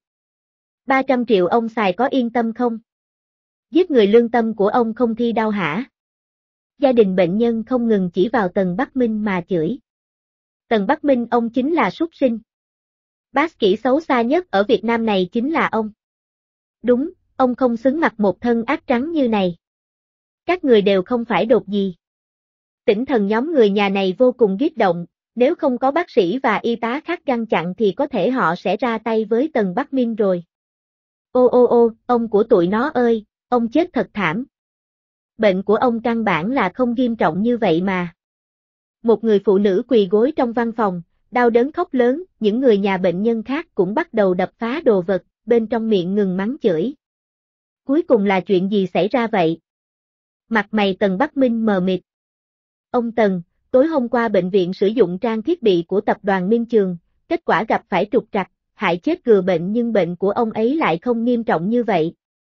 300 triệu ông xài có yên tâm không? Giết người lương tâm của ông không thi đau hả? Gia đình bệnh nhân không ngừng chỉ vào Tần Bắc Minh mà chửi. Tần Bắc Minh ông chính là súc sinh. Bác kỹ xấu xa nhất ở Việt Nam này chính là ông. Đúng, ông không xứng mặc một thân ác trắng như này. Các người đều không phải đột gì. Tỉnh thần nhóm người nhà này vô cùng kích động, nếu không có bác sĩ và y tá khác ngăn chặn thì có thể họ sẽ ra tay với Tần Bắc Minh rồi. Ô, ông của tụi nó ơi, Ông chết thật thảm. Bệnh của ông căn bản là không nghiêm trọng như vậy mà. Một người phụ nữ quỳ gối trong văn phòng, đau đớn khóc lớn, những người nhà bệnh nhân khác cũng bắt đầu đập phá đồ vật, bên trong miệng ngừng mắng chửi. Cuối cùng là chuyện gì xảy ra vậy? Mặt mày Tần Bắc Minh mờ mịt. Ông Tần, tối hôm qua bệnh viện sử dụng trang thiết bị của tập đoàn Minh Trường, kết quả gặp phải trục trặc, hại chết người bệnh nhưng bệnh của ông ấy lại không nghiêm trọng như vậy.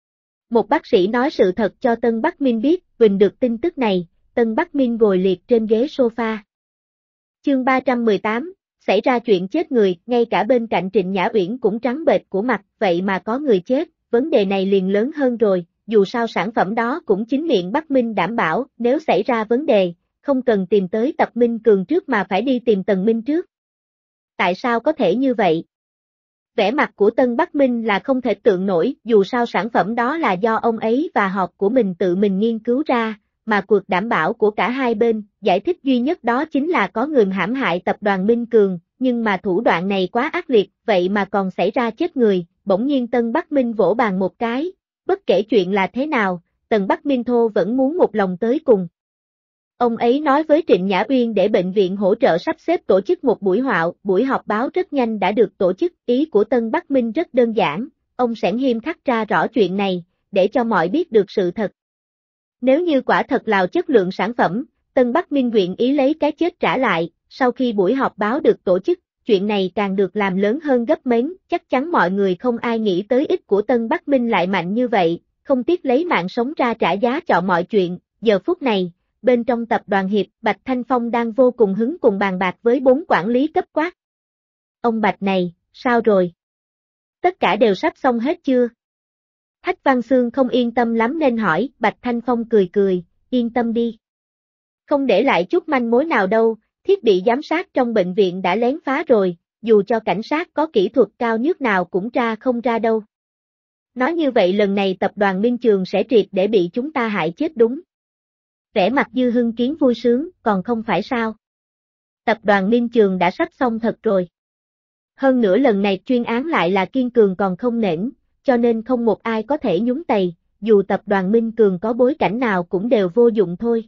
Một bác sĩ nói sự thật cho Tân Bắc Minh biết, Quỳnh được tin tức này, Tân Bắc Minh ngồi liệt trên ghế sofa. Chương 318, xảy ra chuyện chết người, ngay cả bên cạnh Trịnh Nhã Uyển cũng trắng bệch của mặt, vậy mà có người chết, vấn đề này liền lớn hơn rồi, dù sao sản phẩm đó cũng chính miệng Bắc Minh đảm bảo, nếu xảy ra vấn đề, không cần tìm tới Tập Minh Cường trước mà phải đi tìm Tần Minh trước. Tại sao có thể như vậy? Vẻ mặt của Tân Bắc Minh là không thể tưởng nổi, dù sao sản phẩm đó là do ông ấy và họp của mình tự mình nghiên cứu ra, mà cuộc đảm bảo của cả hai bên, giải thích duy nhất đó chính là có người hãm hại tập đoàn Minh Cường, nhưng mà thủ đoạn này quá ác liệt, vậy mà còn xảy ra chết người, bỗng nhiên Tân Bắc Minh vỗ bàn một cái, bất kể chuyện là thế nào, Tân Bắc Minh Thô vẫn muốn một lòng tới cùng. Ông ấy nói với Trịnh Nhã Uyên để bệnh viện hỗ trợ sắp xếp tổ chức một buổi họp báo rất nhanh đã được tổ chức, ý của Tân Bắc Minh rất đơn giản, ông sẽ nghiêm khắc tra rõ chuyện này, để cho mọi biết được sự thật. Nếu như quả thật là chất lượng sản phẩm, Tân Bắc Minh nguyện ý lấy cái chết trả lại, sau khi buổi họp báo được tổ chức, chuyện này càng được làm lớn hơn gấp mấy, chắc chắn mọi người không ai nghĩ tới ích của Tân Bắc Minh lại mạnh như vậy, không tiếc lấy mạng sống ra trả giá cho mọi chuyện, giờ phút này. Bên trong tập đoàn Hiệp, Bạch Thanh Phong đang vô cùng hứng cùng bàn bạc với 4 quản lý cấp quát. Ông Bạch này, sao rồi? Tất cả đều sắp xong hết chưa? Hách Văn Xương không yên tâm lắm nên hỏi, Bạch Thanh Phong cười cười, yên tâm đi. Không để lại chút manh mối nào đâu, thiết bị giám sát trong bệnh viện đã lén phá rồi, dù cho cảnh sát có kỹ thuật cao nhất nào cũng tra không ra đâu. Nói như vậy lần này tập đoàn Minh Trường sẽ triệt để bị chúng ta hại chết đúng. Vẻ mặt Dư Hưng Kiến vui sướng, còn không phải sao? Tập đoàn Minh Trường đã sắp xong thật rồi. Hơn nữa lần này chuyên án lại là kiên cường còn không nể, cho nên không một ai có thể nhúng tay, dù tập đoàn Minh Cường có bối cảnh nào cũng đều vô dụng thôi.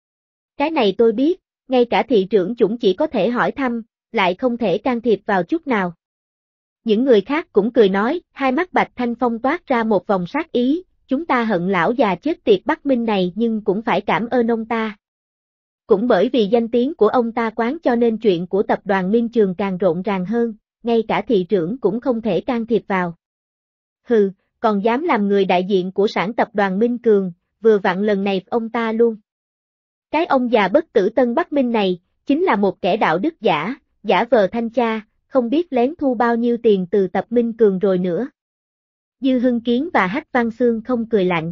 Cái này tôi biết, ngay cả thị trưởng Chủng chỉ có thể hỏi thăm, lại không thể can thiệp vào chút nào. Những người khác cũng cười nói, hai mắt Bạch Thanh Phong toát ra một vòng sát ý. Chúng ta hận lão già chết tiệt Bắc Minh này nhưng cũng phải cảm ơn ông ta. Cũng bởi vì danh tiếng của ông ta quán cho nên chuyện của tập đoàn Minh Trường càng rộn ràng hơn, ngay cả thị trưởng cũng không thể can thiệp vào. Hừ, còn dám làm người đại diện của sản tập đoàn Minh Cường, vừa vặn lần này ông ta luôn. Cái ông già bất tử Tân Bắc Minh này, chính là một kẻ đạo đức giả, giả vờ thanh tra, không biết lén thu bao nhiêu tiền từ tập Minh Cường rồi nữa. Dư Hưng Kiến và Hách Văn Xương không cười lạnh.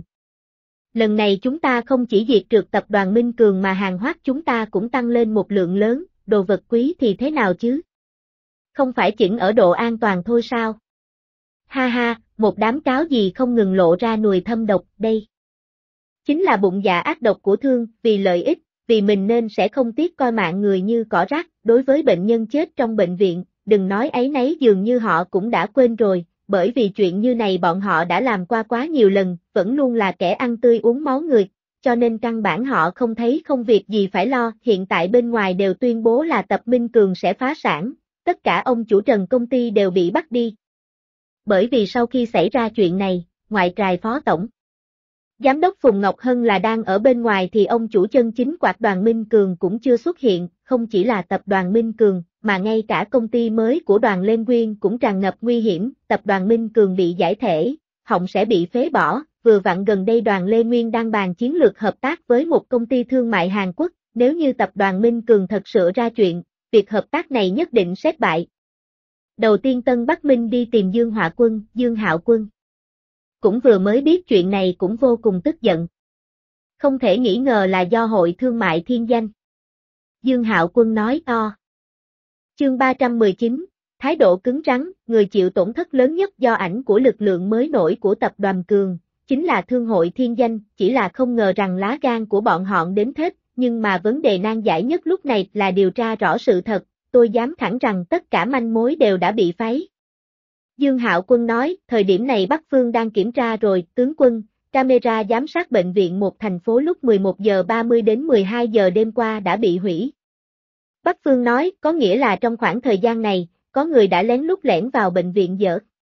Lần này chúng ta không chỉ diệt trượt tập đoàn Minh Cường mà hàng hóa chúng ta cũng tăng lên một lượng lớn, đồ vật quý thì thế nào chứ? Không phải chỉnh ở độ an toàn thôi sao? Ha ha, một đám cáo gì không ngừng lộ ra nùi thâm độc đây. Chính là bụng dạ ác độc của thương, vì lợi ích, vì mình nên sẽ không tiếc coi mạng người như cỏ rác, đối với bệnh nhân chết trong bệnh viện, đừng nói ấy nấy dường như họ cũng đã quên rồi. Bởi vì chuyện như này bọn họ đã làm qua quá nhiều lần, vẫn luôn là kẻ ăn tươi uống máu người, cho nên căn bản họ không thấy không việc gì phải lo, hiện tại bên ngoài đều tuyên bố là tập Minh Cường sẽ phá sản, tất cả ông chủ trần công ty đều bị bắt đi. Bởi vì sau khi xảy ra chuyện này, ngoại trừ phó tổng giám đốc Phùng Ngọc Hân là đang ở bên ngoài thì ông chủ chân chính của đoàn Minh Cường cũng chưa xuất hiện, không chỉ là tập đoàn Minh Cường, mà ngay cả công ty mới của đoàn Lê Nguyên cũng tràn ngập nguy hiểm, tập đoàn Minh Cường bị giải thể, họng sẽ bị phế bỏ, vừa vặn gần đây đoàn Lê Nguyên đang bàn chiến lược hợp tác với một công ty thương mại Hàn Quốc, nếu như tập đoàn Minh Cường thật sự ra chuyện, việc hợp tác này nhất định sẽ bại. Đầu tiên Tân Bắc Minh đi tìm Dương Họa Quân, Dương Hạo Quân. Cũng vừa mới biết chuyện này cũng vô cùng tức giận. Không thể nghĩ ngờ là do hội thương mại Thiên Danh. Dương Hạo Quân nói to. Chương 319, thái độ cứng rắn, người chịu tổn thất lớn nhất do ảnh của lực lượng mới nổi của tập đoàn Cường, chính là thương hội Thiên Danh, chỉ là không ngờ rằng lá gan của bọn họ đến thế, nhưng mà vấn đề nan giải nhất lúc này là điều tra rõ sự thật, tôi dám khẳng rằng tất cả manh mối đều đã bị phấy. Dương Hạo Quân nói, thời điểm này Bắc Phương đang kiểm tra rồi, tướng quân, camera giám sát bệnh viện một thành phố lúc 11 giờ 30 đến 12 giờ đêm qua đã bị hủy. Bắc Phương nói, có nghĩa là trong khoảng thời gian này, có người đã lén lút lẻn vào bệnh viện dở.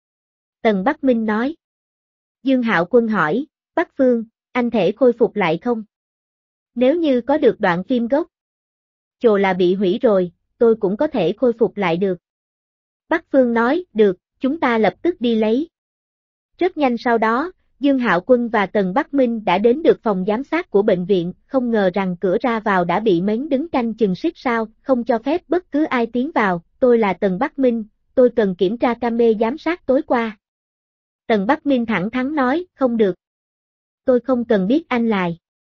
Tần Bắc Minh nói. Dương Hạo Quân hỏi, Bắc Phương, anh thể khôi phục lại không? Nếu như có được đoạn phim gốc. Chồ là bị hủy rồi, tôi cũng có thể khôi phục lại được. Bắc Phương nói, được, chúng ta lập tức đi lấy. Rất nhanh sau đó, Dương Hạo Quân và Tần Bắc Minh đã đến được phòng giám sát của bệnh viện, không ngờ rằng cửa ra vào đã bị mến đứng canh chừng xích sao, không cho phép bất cứ ai tiến vào. Tôi là Tần Bắc Minh, tôi cần kiểm tra camera giám sát tối qua. Tần Bắc Minh thẳng thắn nói, không được. Tôi không cần biết anh là.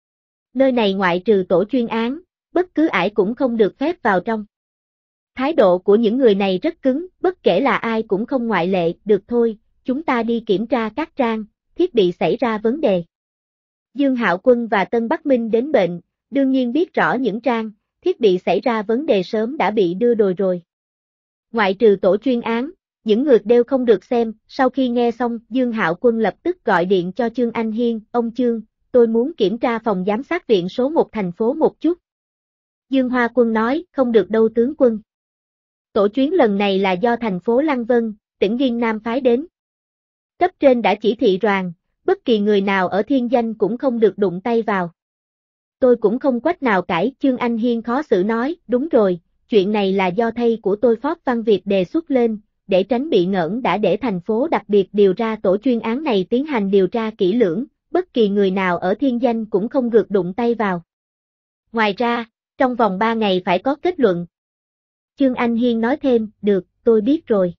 Nơi này ngoại trừ tổ chuyên án, bất cứ ai cũng không được phép vào trong. Thái độ của những người này rất cứng, bất kể là ai cũng không ngoại lệ, được thôi, chúng ta đi kiểm tra các trang, thiết bị xảy ra vấn đề. Dương Hạo Quân và Tân Bắc Minh đến bệnh, đương nhiên biết rõ những trang, thiết bị xảy ra vấn đề sớm đã bị đưa đồi rồi. Ngoại trừ tổ chuyên án, những người đều không được xem, sau khi nghe xong, Dương Hạo Quân lập tức gọi điện cho Trương Anh Hiên, ông Trương, tôi muốn kiểm tra phòng giám sát viện số 1 thành phố một chút. Dương Hoa Quân nói, không được đâu tướng quân. Tổ chuyến lần này là do thành phố Lăng Vân, tỉnh Giang Nam phái đến. Cấp trên đã chỉ thị rằng, bất kỳ người nào ở Thiên Danh cũng không được đụng tay vào. Tôi cũng không quách nào cãi, Trương Anh Hiên khó xử nói, đúng rồi, chuyện này là do thầy của tôi Phót Văn Việt đề xuất lên, để tránh bị ngỡn đã để thành phố đặc biệt điều ra tổ chuyên án này tiến hành điều tra kỹ lưỡng, bất kỳ người nào ở Thiên Danh cũng không được đụng tay vào. Ngoài ra, trong vòng 3 ngày phải có kết luận. Trương Anh Hiên nói thêm, được, tôi biết rồi.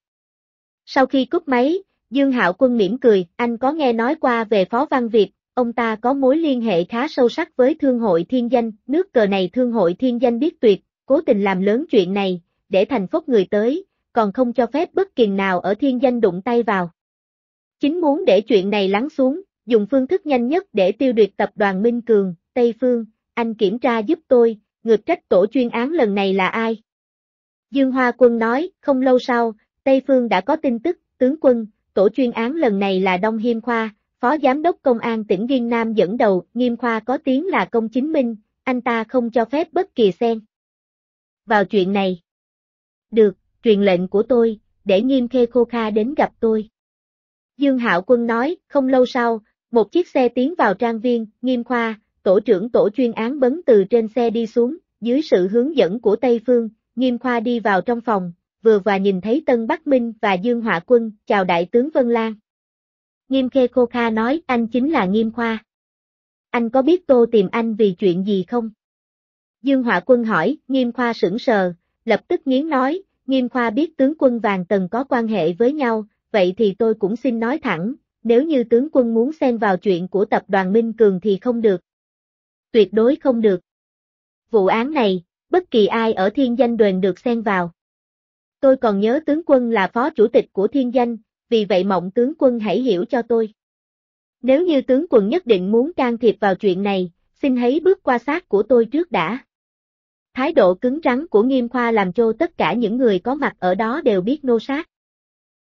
Sau khi cúp máy, Dương Hạo Quân mỉm cười, anh có nghe nói qua về Phó Văn Việt, ông ta có mối liên hệ khá sâu sắc với Thương hội Thiên Danh, nước cờ này Thương hội Thiên Danh biết tuyệt, cố tình làm lớn chuyện này, để thành phốc người tới, còn không cho phép bất kỳ nào ở Thiên Danh đụng tay vào. Chính muốn để chuyện này lắng xuống, dùng phương thức nhanh nhất để tiêu diệt tập đoàn Minh Cường, Tây Phương, anh kiểm tra giúp tôi, người trách tổ chuyên án lần này là ai? Dương Hoa Quân nói, không lâu sau, Tây Phương đã có tin tức, tướng quân, tổ chuyên án lần này là Đông Hiêm Khoa, Phó Giám đốc Công an tỉnh Giang Nam dẫn đầu, Nghiêm Khoa có tiếng là công chính minh, anh ta không cho phép bất kỳ xen vào chuyện này. Được, truyền lệnh của tôi, để Nghiêm Khê Khô Kha đến gặp tôi. Dương Hạo Quân nói, không lâu sau, một chiếc xe tiến vào trang viên, Nghiêm Khoa, tổ trưởng tổ chuyên án bấn từ trên xe đi xuống, dưới sự hướng dẫn của Tây Phương, Nghiêm Khoa đi vào trong phòng, vừa và nhìn thấy Tân Bắc Minh và Dương Hạo Quân, chào đại tướng Vân Lan. Nghiêm Khê Khô Kha nói, anh chính là Nghiêm Khoa. Anh có biết tôi tìm anh vì chuyện gì không? Dương Hạo Quân hỏi, Nghiêm Khoa sững sờ, lập tức nghiến nói, Nghiêm Khoa biết tướng quân Vàng Tần có quan hệ với nhau, vậy thì tôi cũng xin nói thẳng, nếu như tướng quân muốn xen vào chuyện của tập đoàn Minh Cường thì không được. Tuyệt đối không được. Vụ án này, bất kỳ ai ở Thiên Danh đều được xen vào. Tôi còn nhớ tướng quân là phó chủ tịch của Thiên Danh, vì vậy mong tướng quân hãy hiểu cho tôi. Nếu như tướng quân nhất định muốn can thiệp vào chuyện này, xin hãy bước qua xác của tôi trước đã. Thái độ cứng rắn của Nghiêm Khoa làm cho tất cả những người có mặt ở đó đều biết nô sát.